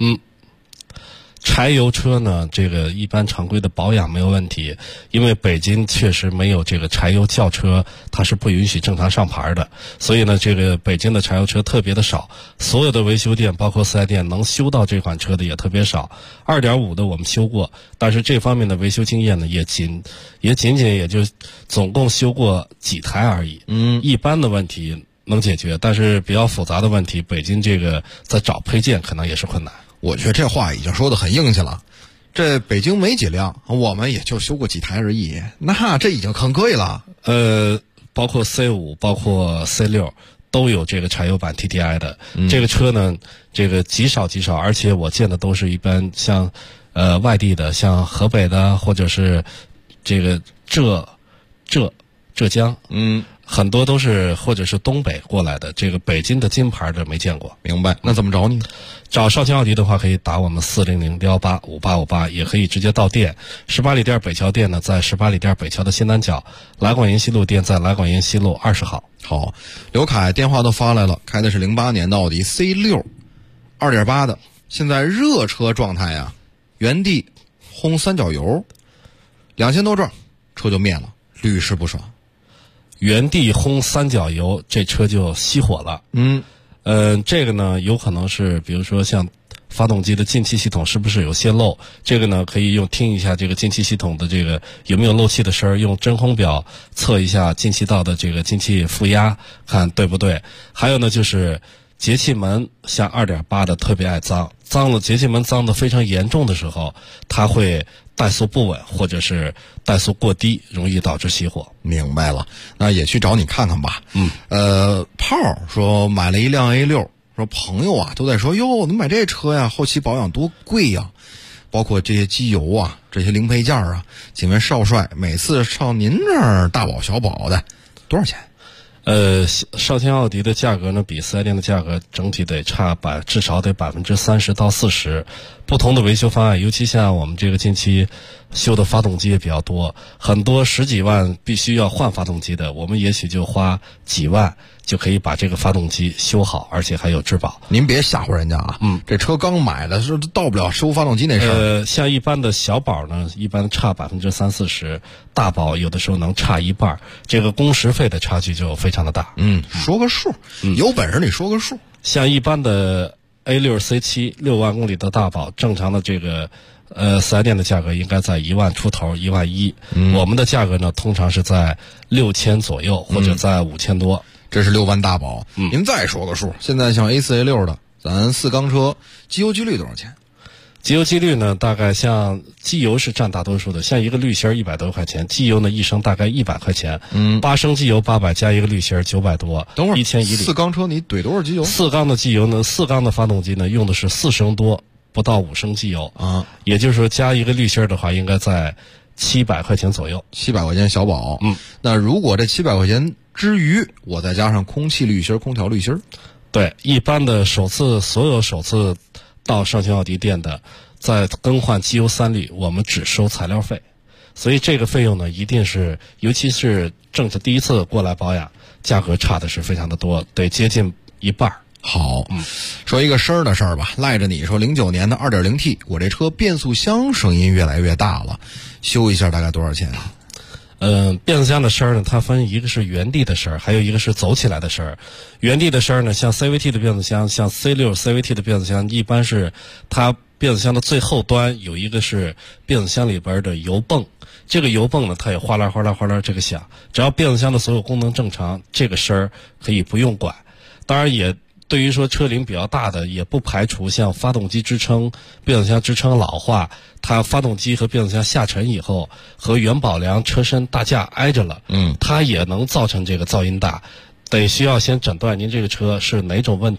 W: 柴油车呢，这个一般常规的保养没有问题，因为北京确实没有这个柴油轿车，它是不允许正常上牌的，所以呢，这个北京的柴油车特别的少，所有的维修店包括4S店能修到这款车的也特别少。2.5的我们修过，但是这方面的维修经验呢，也仅仅就总共修过几台而已。一般的问题能解决，但是比较复杂的问题，北京这个在找配件可能也是困难。
E: 我觉得这话已经说得很硬气了，这北京没几辆，我们也就修过几台而已，那这已经很可以了。
W: 包括 C5 包括 C6 都有这个柴油版 TDI 的。这个车呢，这个极少，而且我见的都是一般像外地的，像河北的或者是这个浙江，很多都是或者是东北过来的，这个北京的金牌的没见过。
E: 明白？那怎么找你？
W: 找少卿奥迪的话，可以打我们400-118-5858，也可以直接到店。18里店北桥店呢，在18里店北桥的西南角；来广沿西路店在来广沿西路20号。
E: 好，刘凯电话都发来了，开的是08年的奥迪 C6 2.8的，现在热车状态啊，原地轰三角油，2000多转车就灭了，屡试不爽。
W: 原地轰三角油，这车就熄火了。这个呢，有可能是比如说像发动机的进气系统是不是有泄漏？这个呢，可以听一下这个进气系统的这个有没有漏气的声儿，用真空表测一下进气道的这个进气负压，看对不对。还有呢，就是节气门，像2.8的特别爱脏了，节气门脏的非常严重的时候，它会怠速不稳，或者是怠速过低，容易导致熄火。
E: 明白了，那也去找你看看吧。炮说买了一辆 A6， 说朋友啊都在说哟，你买这车呀，后期保养多贵呀，包括这些机油啊，这些零配件啊。请问少帅，每次上您这儿大保小保的多少钱？
W: 少卿奥迪的价格呢，比4S店的价格整体得差至少得30%到40%。不同的维修方案，尤其像我们这个近期修的发动机也比较多，很多10几万必须要换发动机的，我们也许就花几万就可以把这个发动机修好，而且还有质保。
E: 您别吓唬人家啊！这车刚买的是到不了修发动机那事儿。
W: 像一般的小保呢，一般差30-40%，大保有的时候能差一半，这个工时费的差距就非常的大。
E: 说个数，有本事你说个数。
W: 像一般的 A6 C7 6万公里的大保，正常的这个4S店的价格应该在1万出头，1万1。我们的价格呢，通常是在6000左右，或者在5000多。
E: 这是6万大保。您再说个数，现在像 A4 A6 的，咱4缸车机油机滤多少钱？
W: 机油机滤呢，大概像机油是占大多数的，像一个滤芯100多块钱，机油呢1升大概100块钱，8升机油800加一个滤芯900多，
E: 等会儿
W: 1000一滤。
E: 4缸车你怼多少机油
W: ？4缸的机油呢，4缸的发动机呢用的是4升多，不到5升机油
E: 啊，
W: 也就是说加一个滤芯的话，应该在700块钱左右。
E: 700块钱小保。那如果这700块钱之余，我再加上空气滤芯、空调滤芯，
W: 对，一般的所有首次到少卿奥迪店的，在更换机油3滤，我们只收材料费，所以这个费用呢，一定是，尤其是正是第一次过来保养，价格差的是非常的多，得接近一半。
E: 好，说一个声儿的事儿吧，赖着你说09年的 2.0T， 我这车变速箱声音越来越大了，修一下大概多少钱？
W: 变速箱的声呢，它分一个是原地的声，还有一个是走起来的声。原地的声呢，像 CVT 的变速箱，像 C6 CVT 的变速箱，一般是它变速箱的最后端有一个是变速箱里边的油泵，这个油泵呢，它也哗啦哗啦哗啦这个响，只要变速箱的所有功能正常，这个声可以不用管。当然也对于说车龄比较大的，也不排除像发动机支撑、变速箱支撑老化，它发动机和变速箱下沉以后，和元宝梁车身大架挨着了，它也能造成这个噪音大，得需要先诊断您这个车是哪种问题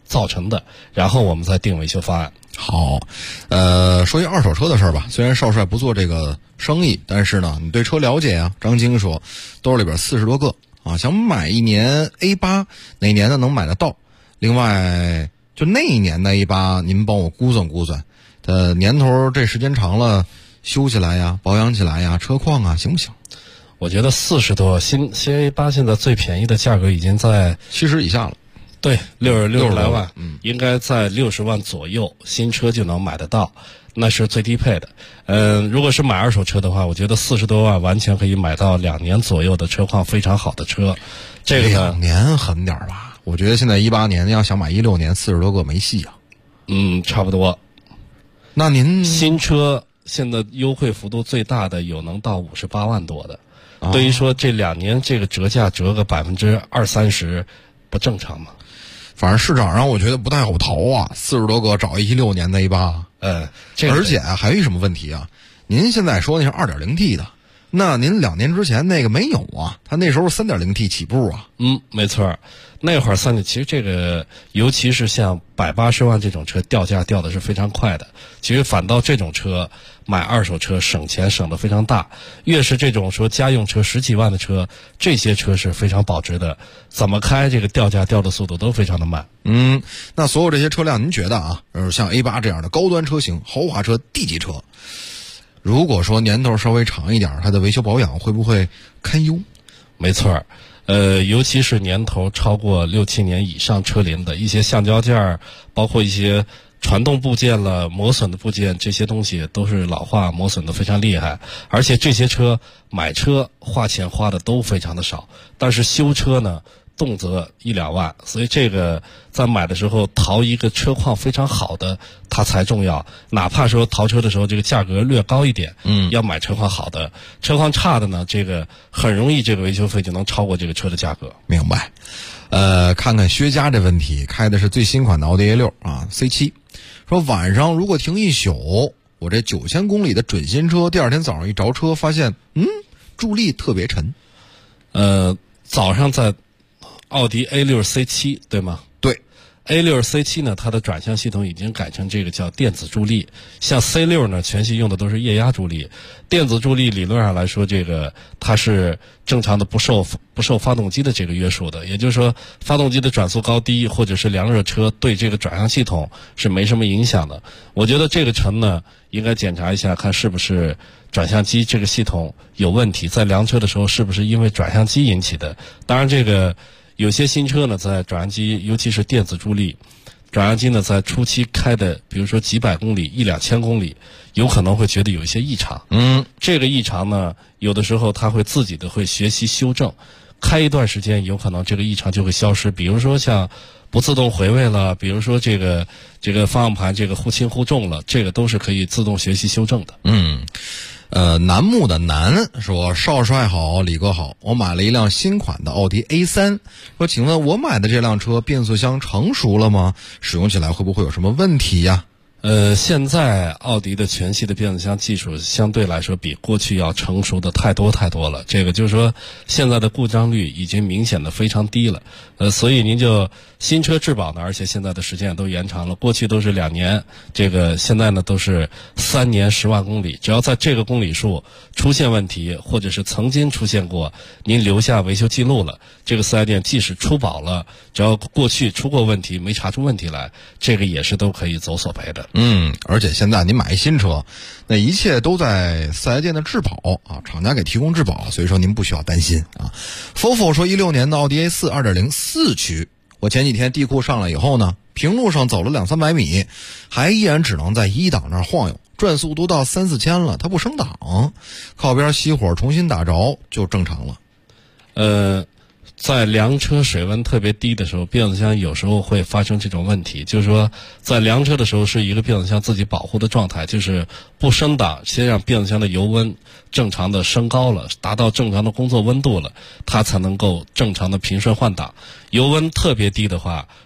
W: 造成的，然后我们再定维修方案。
E: 好，说一二手车的事儿吧。虽然少帅不做这个生意，但是呢，你对车了解啊。张晶说，兜里边40多个啊，想买一年 A8，哪年呢能买得到？另外，就那一年的 A8，您帮我估算估算，年头这时间长了，修起来呀、保养起来呀、车况啊，行不行？
W: 我觉得40多，新 A8 现在最便宜的价格已经在
E: 70以下了。
W: 对，60来万，应该在60万左右，新车就能买得到，那是最低配的。如果是买二手车的话，我觉得40多万完全可以买到2年左右的车况非常好的车。这个
E: 2年狠点吧，我觉得现在18年要想买16年40多个没戏啊。
W: 差不多。
E: 那您
W: 新车现在优惠幅度最大的有能到58万多的，对于说这2年这个折价折个20-30%，不正常吗？
E: 反正市场上我觉得不太好淘啊，40多个找一16年的 A8，而且还有一什么问题啊？您现在说那是 2.0T 的，那您2年之前那个没有啊？他那时候 3.0T 起步啊。
W: 没错，那会儿其实这个，尤其是像180万这种车，掉价掉的是非常快的。其实反倒这种车买二手车省钱省得非常大。越是这种说家用车10几万的车，这些车是非常保值的，怎么开这个掉价掉的速度都非常的慢。
E: 那所有这些车辆，您觉得啊，像 A8 这样的高端车型、豪华车、D 级车，如果说年头稍微长一点，它的维修保养会不会堪忧？
W: 没错，尤其是年头超过6、7年以上车龄的一些橡胶件，包括一些传动部件了、磨损的部件，这些东西都是老化磨损的非常厉害。而且这些车买车花钱花的都非常的少，但是修车呢，动辄1、2万，所以这个在买的时候淘一个车况非常好的它才重要。哪怕说淘车的时候这个价格略高一点，要买车况好的，车况差的呢，这个很容易这个维修费就能超过这个车的价格。
E: 明白。看看薛家这问题，开的是最新款的奥迪 A6 啊 C7， 说晚上如果停一宿，我这9000公里的准新车，第二天早上一着车发现，助力特别沉。
W: 早上在奥迪 A6 C7 对吗？
E: 对。
W: A6 C7 呢，它的转向系统已经改成这个叫电子助力，像 C6 呢，全系用的都是液压助力。电子助力理论上来说，这个它是正常的不受发动机的这个约束的，也就是说，发动机的转速高低或者是凉热车对这个转向系统是没什么影响的。我觉得这个沉呢，应该检查一下，看是不是转向机这个系统有问题，在凉车的时候是不是因为转向机引起的。当然这个有些新车呢，在转向机，尤其是电子助力，转向机呢在初期开的，比如说几百公里、1、2千公里，有可能会觉得有一些异常。这个异常呢，有的时候它会自己的会学习修正，开一段时间，有可能这个异常就会消失。比如说像不自动回位了，比如说这个方向盘这个忽轻忽重了，这个都是可以自动学习修正的。
E: 楠木的楠说，少帅好，李哥好，我买了一辆新款的奥迪 A3， 说请问我买的这辆车变速箱成熟了吗？使用起来会不会有什么问题呀？
W: 现在奥迪的全系的变速箱技术相对来说比过去要成熟的太多了。这个就是说，现在的故障率已经明显的非常低了。所以您就新车质保呢，而且现在的时间也都延长了，过去都是2年，这个现在呢都是3年10万公里。只要在这个公里数出现问题，或者是曾经出现过，您留下维修记录了，这个4 S 店即使出保了，只要过去出过问题没查出问题来，这个也是都可以走索赔的。
E: 而且现在您买一新车，那一切都在4 S 店的质保啊，厂家给提供质保，所以说您不需要担心啊。Fofo 说16年的奥迪 A4 2.0 4驱，我前几天地库上来以后呢，平路上走了200-300米，还依然只能在1档那儿晃悠，转速都到3-4千了，它不升档，靠边熄火重新打着就正常了。
W: 在凉车水温特别低的时候，变速箱有时候会发生这种问题，就是说在凉车的时候是一个变速箱自己保护的状态，就是不升档，先让变速箱的油温正常的升高了，达到正常的工作温度了，它才能够正常的平顺换挡。油温特别低的话，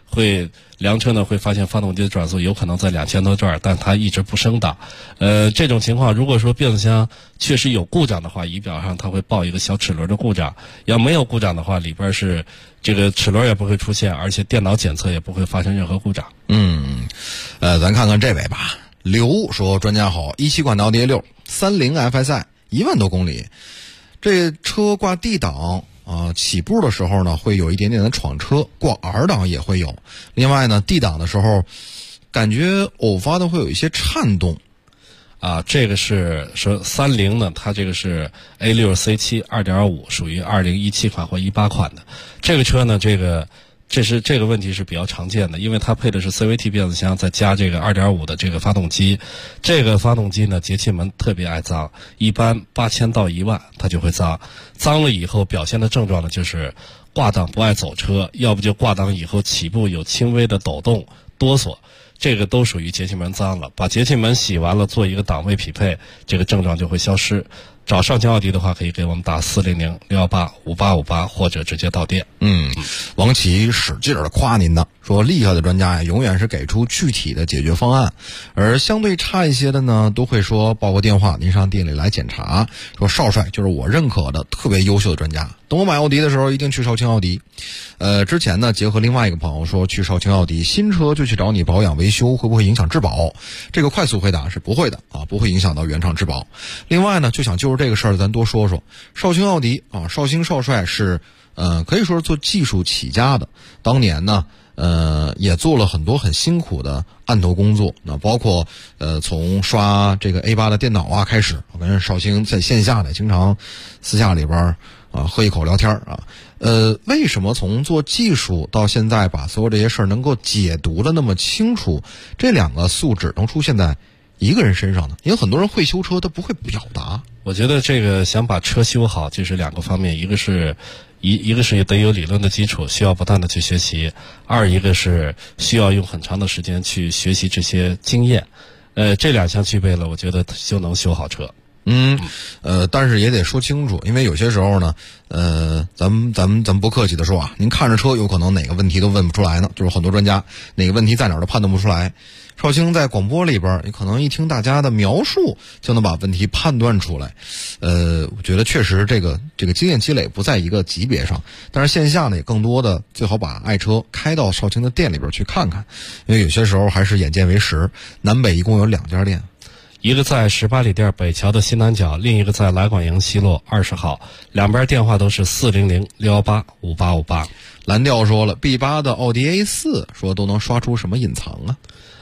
W: 量车呢会发现发动机的转速有可能在2000多转，但它一直不升档。这种情况如果说变速箱确实有故障的话，仪表上它会报一个小齿轮的故障；要没有故障的话，里边是这个齿轮也不会出现，而且电脑检测也不会发生任何故障。
E: 咱看看这位吧。刘说：“专家好，17款的奥迪A6 30 FSI 1万多公里，这车挂 D 档。”起步的时候呢，会有一点点的闯车，挂 R 档也会有。另外呢 ，D 档的时候，感觉偶发的会有一些颤动。
W: 这个是说30呢，它这个是 A6 C7 2.5，属于2017款或18款的。这个车呢，这个问题是比较常见的，因为它配的是 CVT 变速箱，再加这个 2.5 的这个发动机。这个发动机呢，节气门特别爱脏，一般8000到1万它就会脏。脏了以后表现的症状呢，就是挂档不爱走车，要不就挂档以后起步有轻微的抖动、哆嗦，这个都属于节气门脏了。把节气门洗完了，做一个档位匹配，这个症状就会消失。找上汽奥迪的话，可以给我们打400-618-5858，或者直接到店。
E: 王琦使劲的夸您呢，说厉害的专家呀，永远是给出具体的解决方案，而相对差一些的呢，都会说报个电话，您上店里来检查。说少帅就是我认可的特别优秀的专家，等我买奥迪的时候一定去少卿奥迪。之前呢，结合另外一个朋友说去少卿奥迪新车就去找你保养维修，会不会影响质保？这个快速回答是不会的不会影响到原厂质保。另外呢，就想就是这个事儿咱多说说。少卿奥迪少卿少帅是可以说是做技术起家的，当年呢也做了很多很辛苦的案头工作，那包括从刷这个 A8 的电脑开始，我跟少卿在线下的经常私下里边喝一口聊天为什么从做技术到现在把所有这些事儿能够解读的那么清楚，这两个素质能出现在一个人身上呢？因为很多人会修车，他不会表达。
W: 我觉得这个想把车修好，这是两个方面，一个是得有理论的基础，需要不断的去学习；一个是需要用很长的时间去学习这些经验。这两项具备了，我觉得就能修好车。
E: 但是也得说清楚，因为有些时候呢，咱们不客气的说您看着车有可能哪个问题都问不出来呢，就是很多专家哪个问题在哪儿都判断不出来。少卿在广播里边，你可能一听大家的描述就能把问题判断出来。我觉得确实这个经验积累不在一个级别上，但是线下呢也更多的最好把爱车开到少卿的店里边去看看，因为有些时候还是眼见为实。南北一共有2家店。
W: 一个在18里店北桥的西南角，另一个在来广营西路20号，两边电话都是400-618-5858。
E: 蓝调说了 ，B8 的奥迪 A4 说都能刷出什么隐藏啊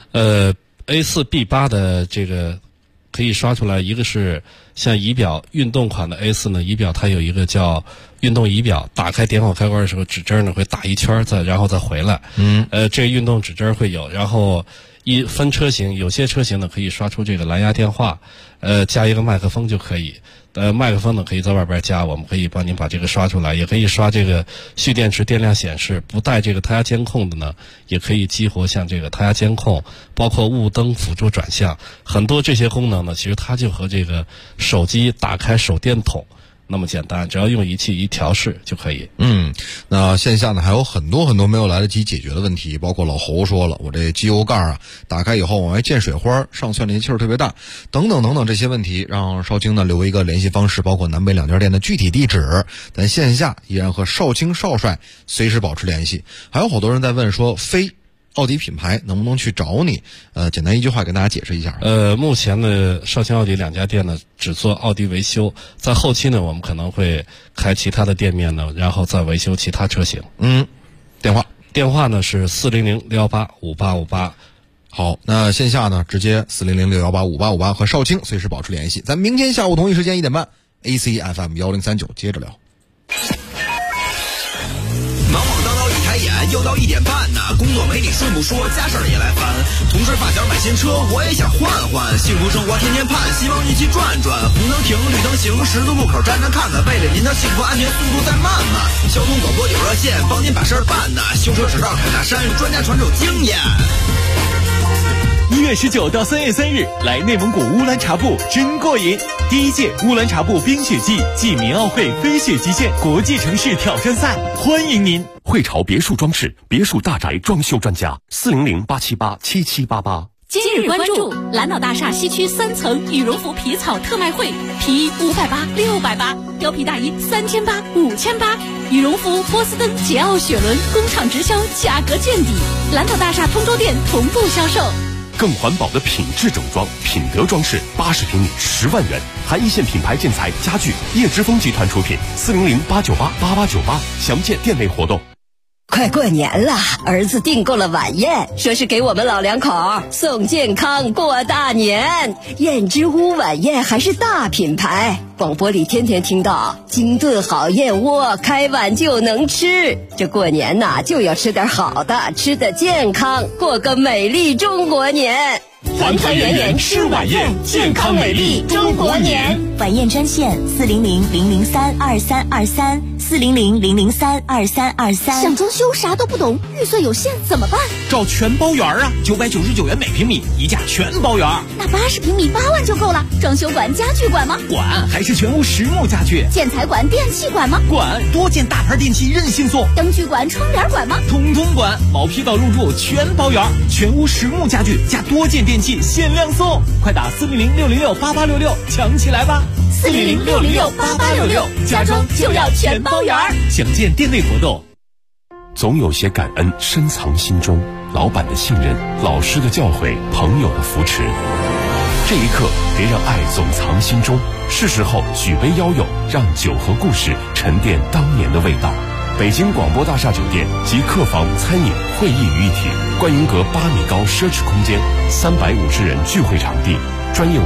W: ？A4 B8 的这个可以刷出来，一个是像仪表运动款的 A4 呢，仪表它有一个叫运动仪表，打开点火开关的时候，指针呢会打一圈然后再回来。这个运动指针会有，然后分车型，有些车型呢可以刷出这个蓝牙电话，加一个麦克风就可以。麦克风呢可以在外边加，我们可以帮您把这个刷出来，也可以刷这个蓄电池电量显示，不带这个胎压监控的呢，也可以激活像这个胎压监控，包括雾灯辅助转向，很多这些功能呢，其实它就和这个手机打开手电筒那么简单，只要用仪器一调试就可以。
E: 那线下呢还有很多没有来得及解决的问题，包括老侯说了，我这机油盖打开以后往外溅水花，上圈里气儿特别大，等等这些问题，让少卿呢留一个联系方式，包括南北2家店的具体地址，咱线下依然和少卿少帅随时保持联系。还有好多人在问说非奥迪品牌能不能去找你？简单一句话跟大家解释一下。
W: 目前的少卿奥迪2家店呢，只做奥迪维修，在后期呢，我们可能会开其他的店面呢，然后再维修其他车型。电话呢是400-618-5858。
E: 好，那线下呢直接400-618-5858和少卿随时保持联系。咱明天下午同一时间1点半 AC FM 1039接着聊。
D: 忙忙叨叨一抬眼，又到1点半呢。工作没你顺不说，家事儿也来烦。同事发小买新车，我也想换换。幸福生活天天盼，希望一起转转。红灯停，绿灯行，十字路口站站看看。为了您的幸福安全，速度再慢慢。交通广播有热线，帮您把事儿办呢。修车执照开大山，专家传授经验。
K: 1月19到3月3日，来内蒙古乌兰察布真过瘾！第1届乌兰察布冰雪季暨民奥会飞雪极限国际城市挑战赛，欢迎您！
B: 汇潮别墅装饰别墅大宅装修专家，400-878-7788。
J: 今日关注蓝岛大厦西区3层羽绒服皮草特卖会，皮衣580、680，貂皮大衣3800、5800，羽绒服波司登、捷奥雪伦工厂直销，价格见底，蓝岛大厦通州店同步销售。
B: 更环保的品质整装，品德装饰，80平米10万元，含一线品牌建材家具，叶之峰集团出品，400-898-8898，详见店内活动。
M: 快过年了，儿子订购了晚宴，说是给我们老两口送健康过大年。燕之屋晚宴还是大品牌，广播里天天听到精炖好燕窝，开碗就能吃。这过年呐，就要吃点好的，吃得健康，过个美丽中国年。
K: 团团圆圆吃晚宴，健康美丽中国年。
O: 晚宴专线400-003-2323，400-003-2323。
H: 想装修啥都不懂，预算有限怎么办？
F: 找全包园啊，999元每平米，一价全包园。
H: 那80平米8万就够了。装修管、家具管吗？
F: 管，还是全屋实木家具。
H: 建材管、电器管吗？
F: 管，多件大牌电器任性送。
H: 灯具管、窗帘管吗？
F: 统统管，毛坯到入住全包园，全屋实木家具加多件电器限量送，快打400-606-8866抢起来吧
H: ！400-606-8866，家装就要全包园。
F: 详见店内活动。
B: 总有些感恩深藏心中，老板的信任，老师的教诲，朋友的扶持。这一刻，别让爱总藏心中，是时候举杯邀友，让酒和故事沉淀当年的味道。北京广播大厦酒店集客房、餐饮、会议于一体，观云阁8米高奢侈空间，350人聚会场地，专业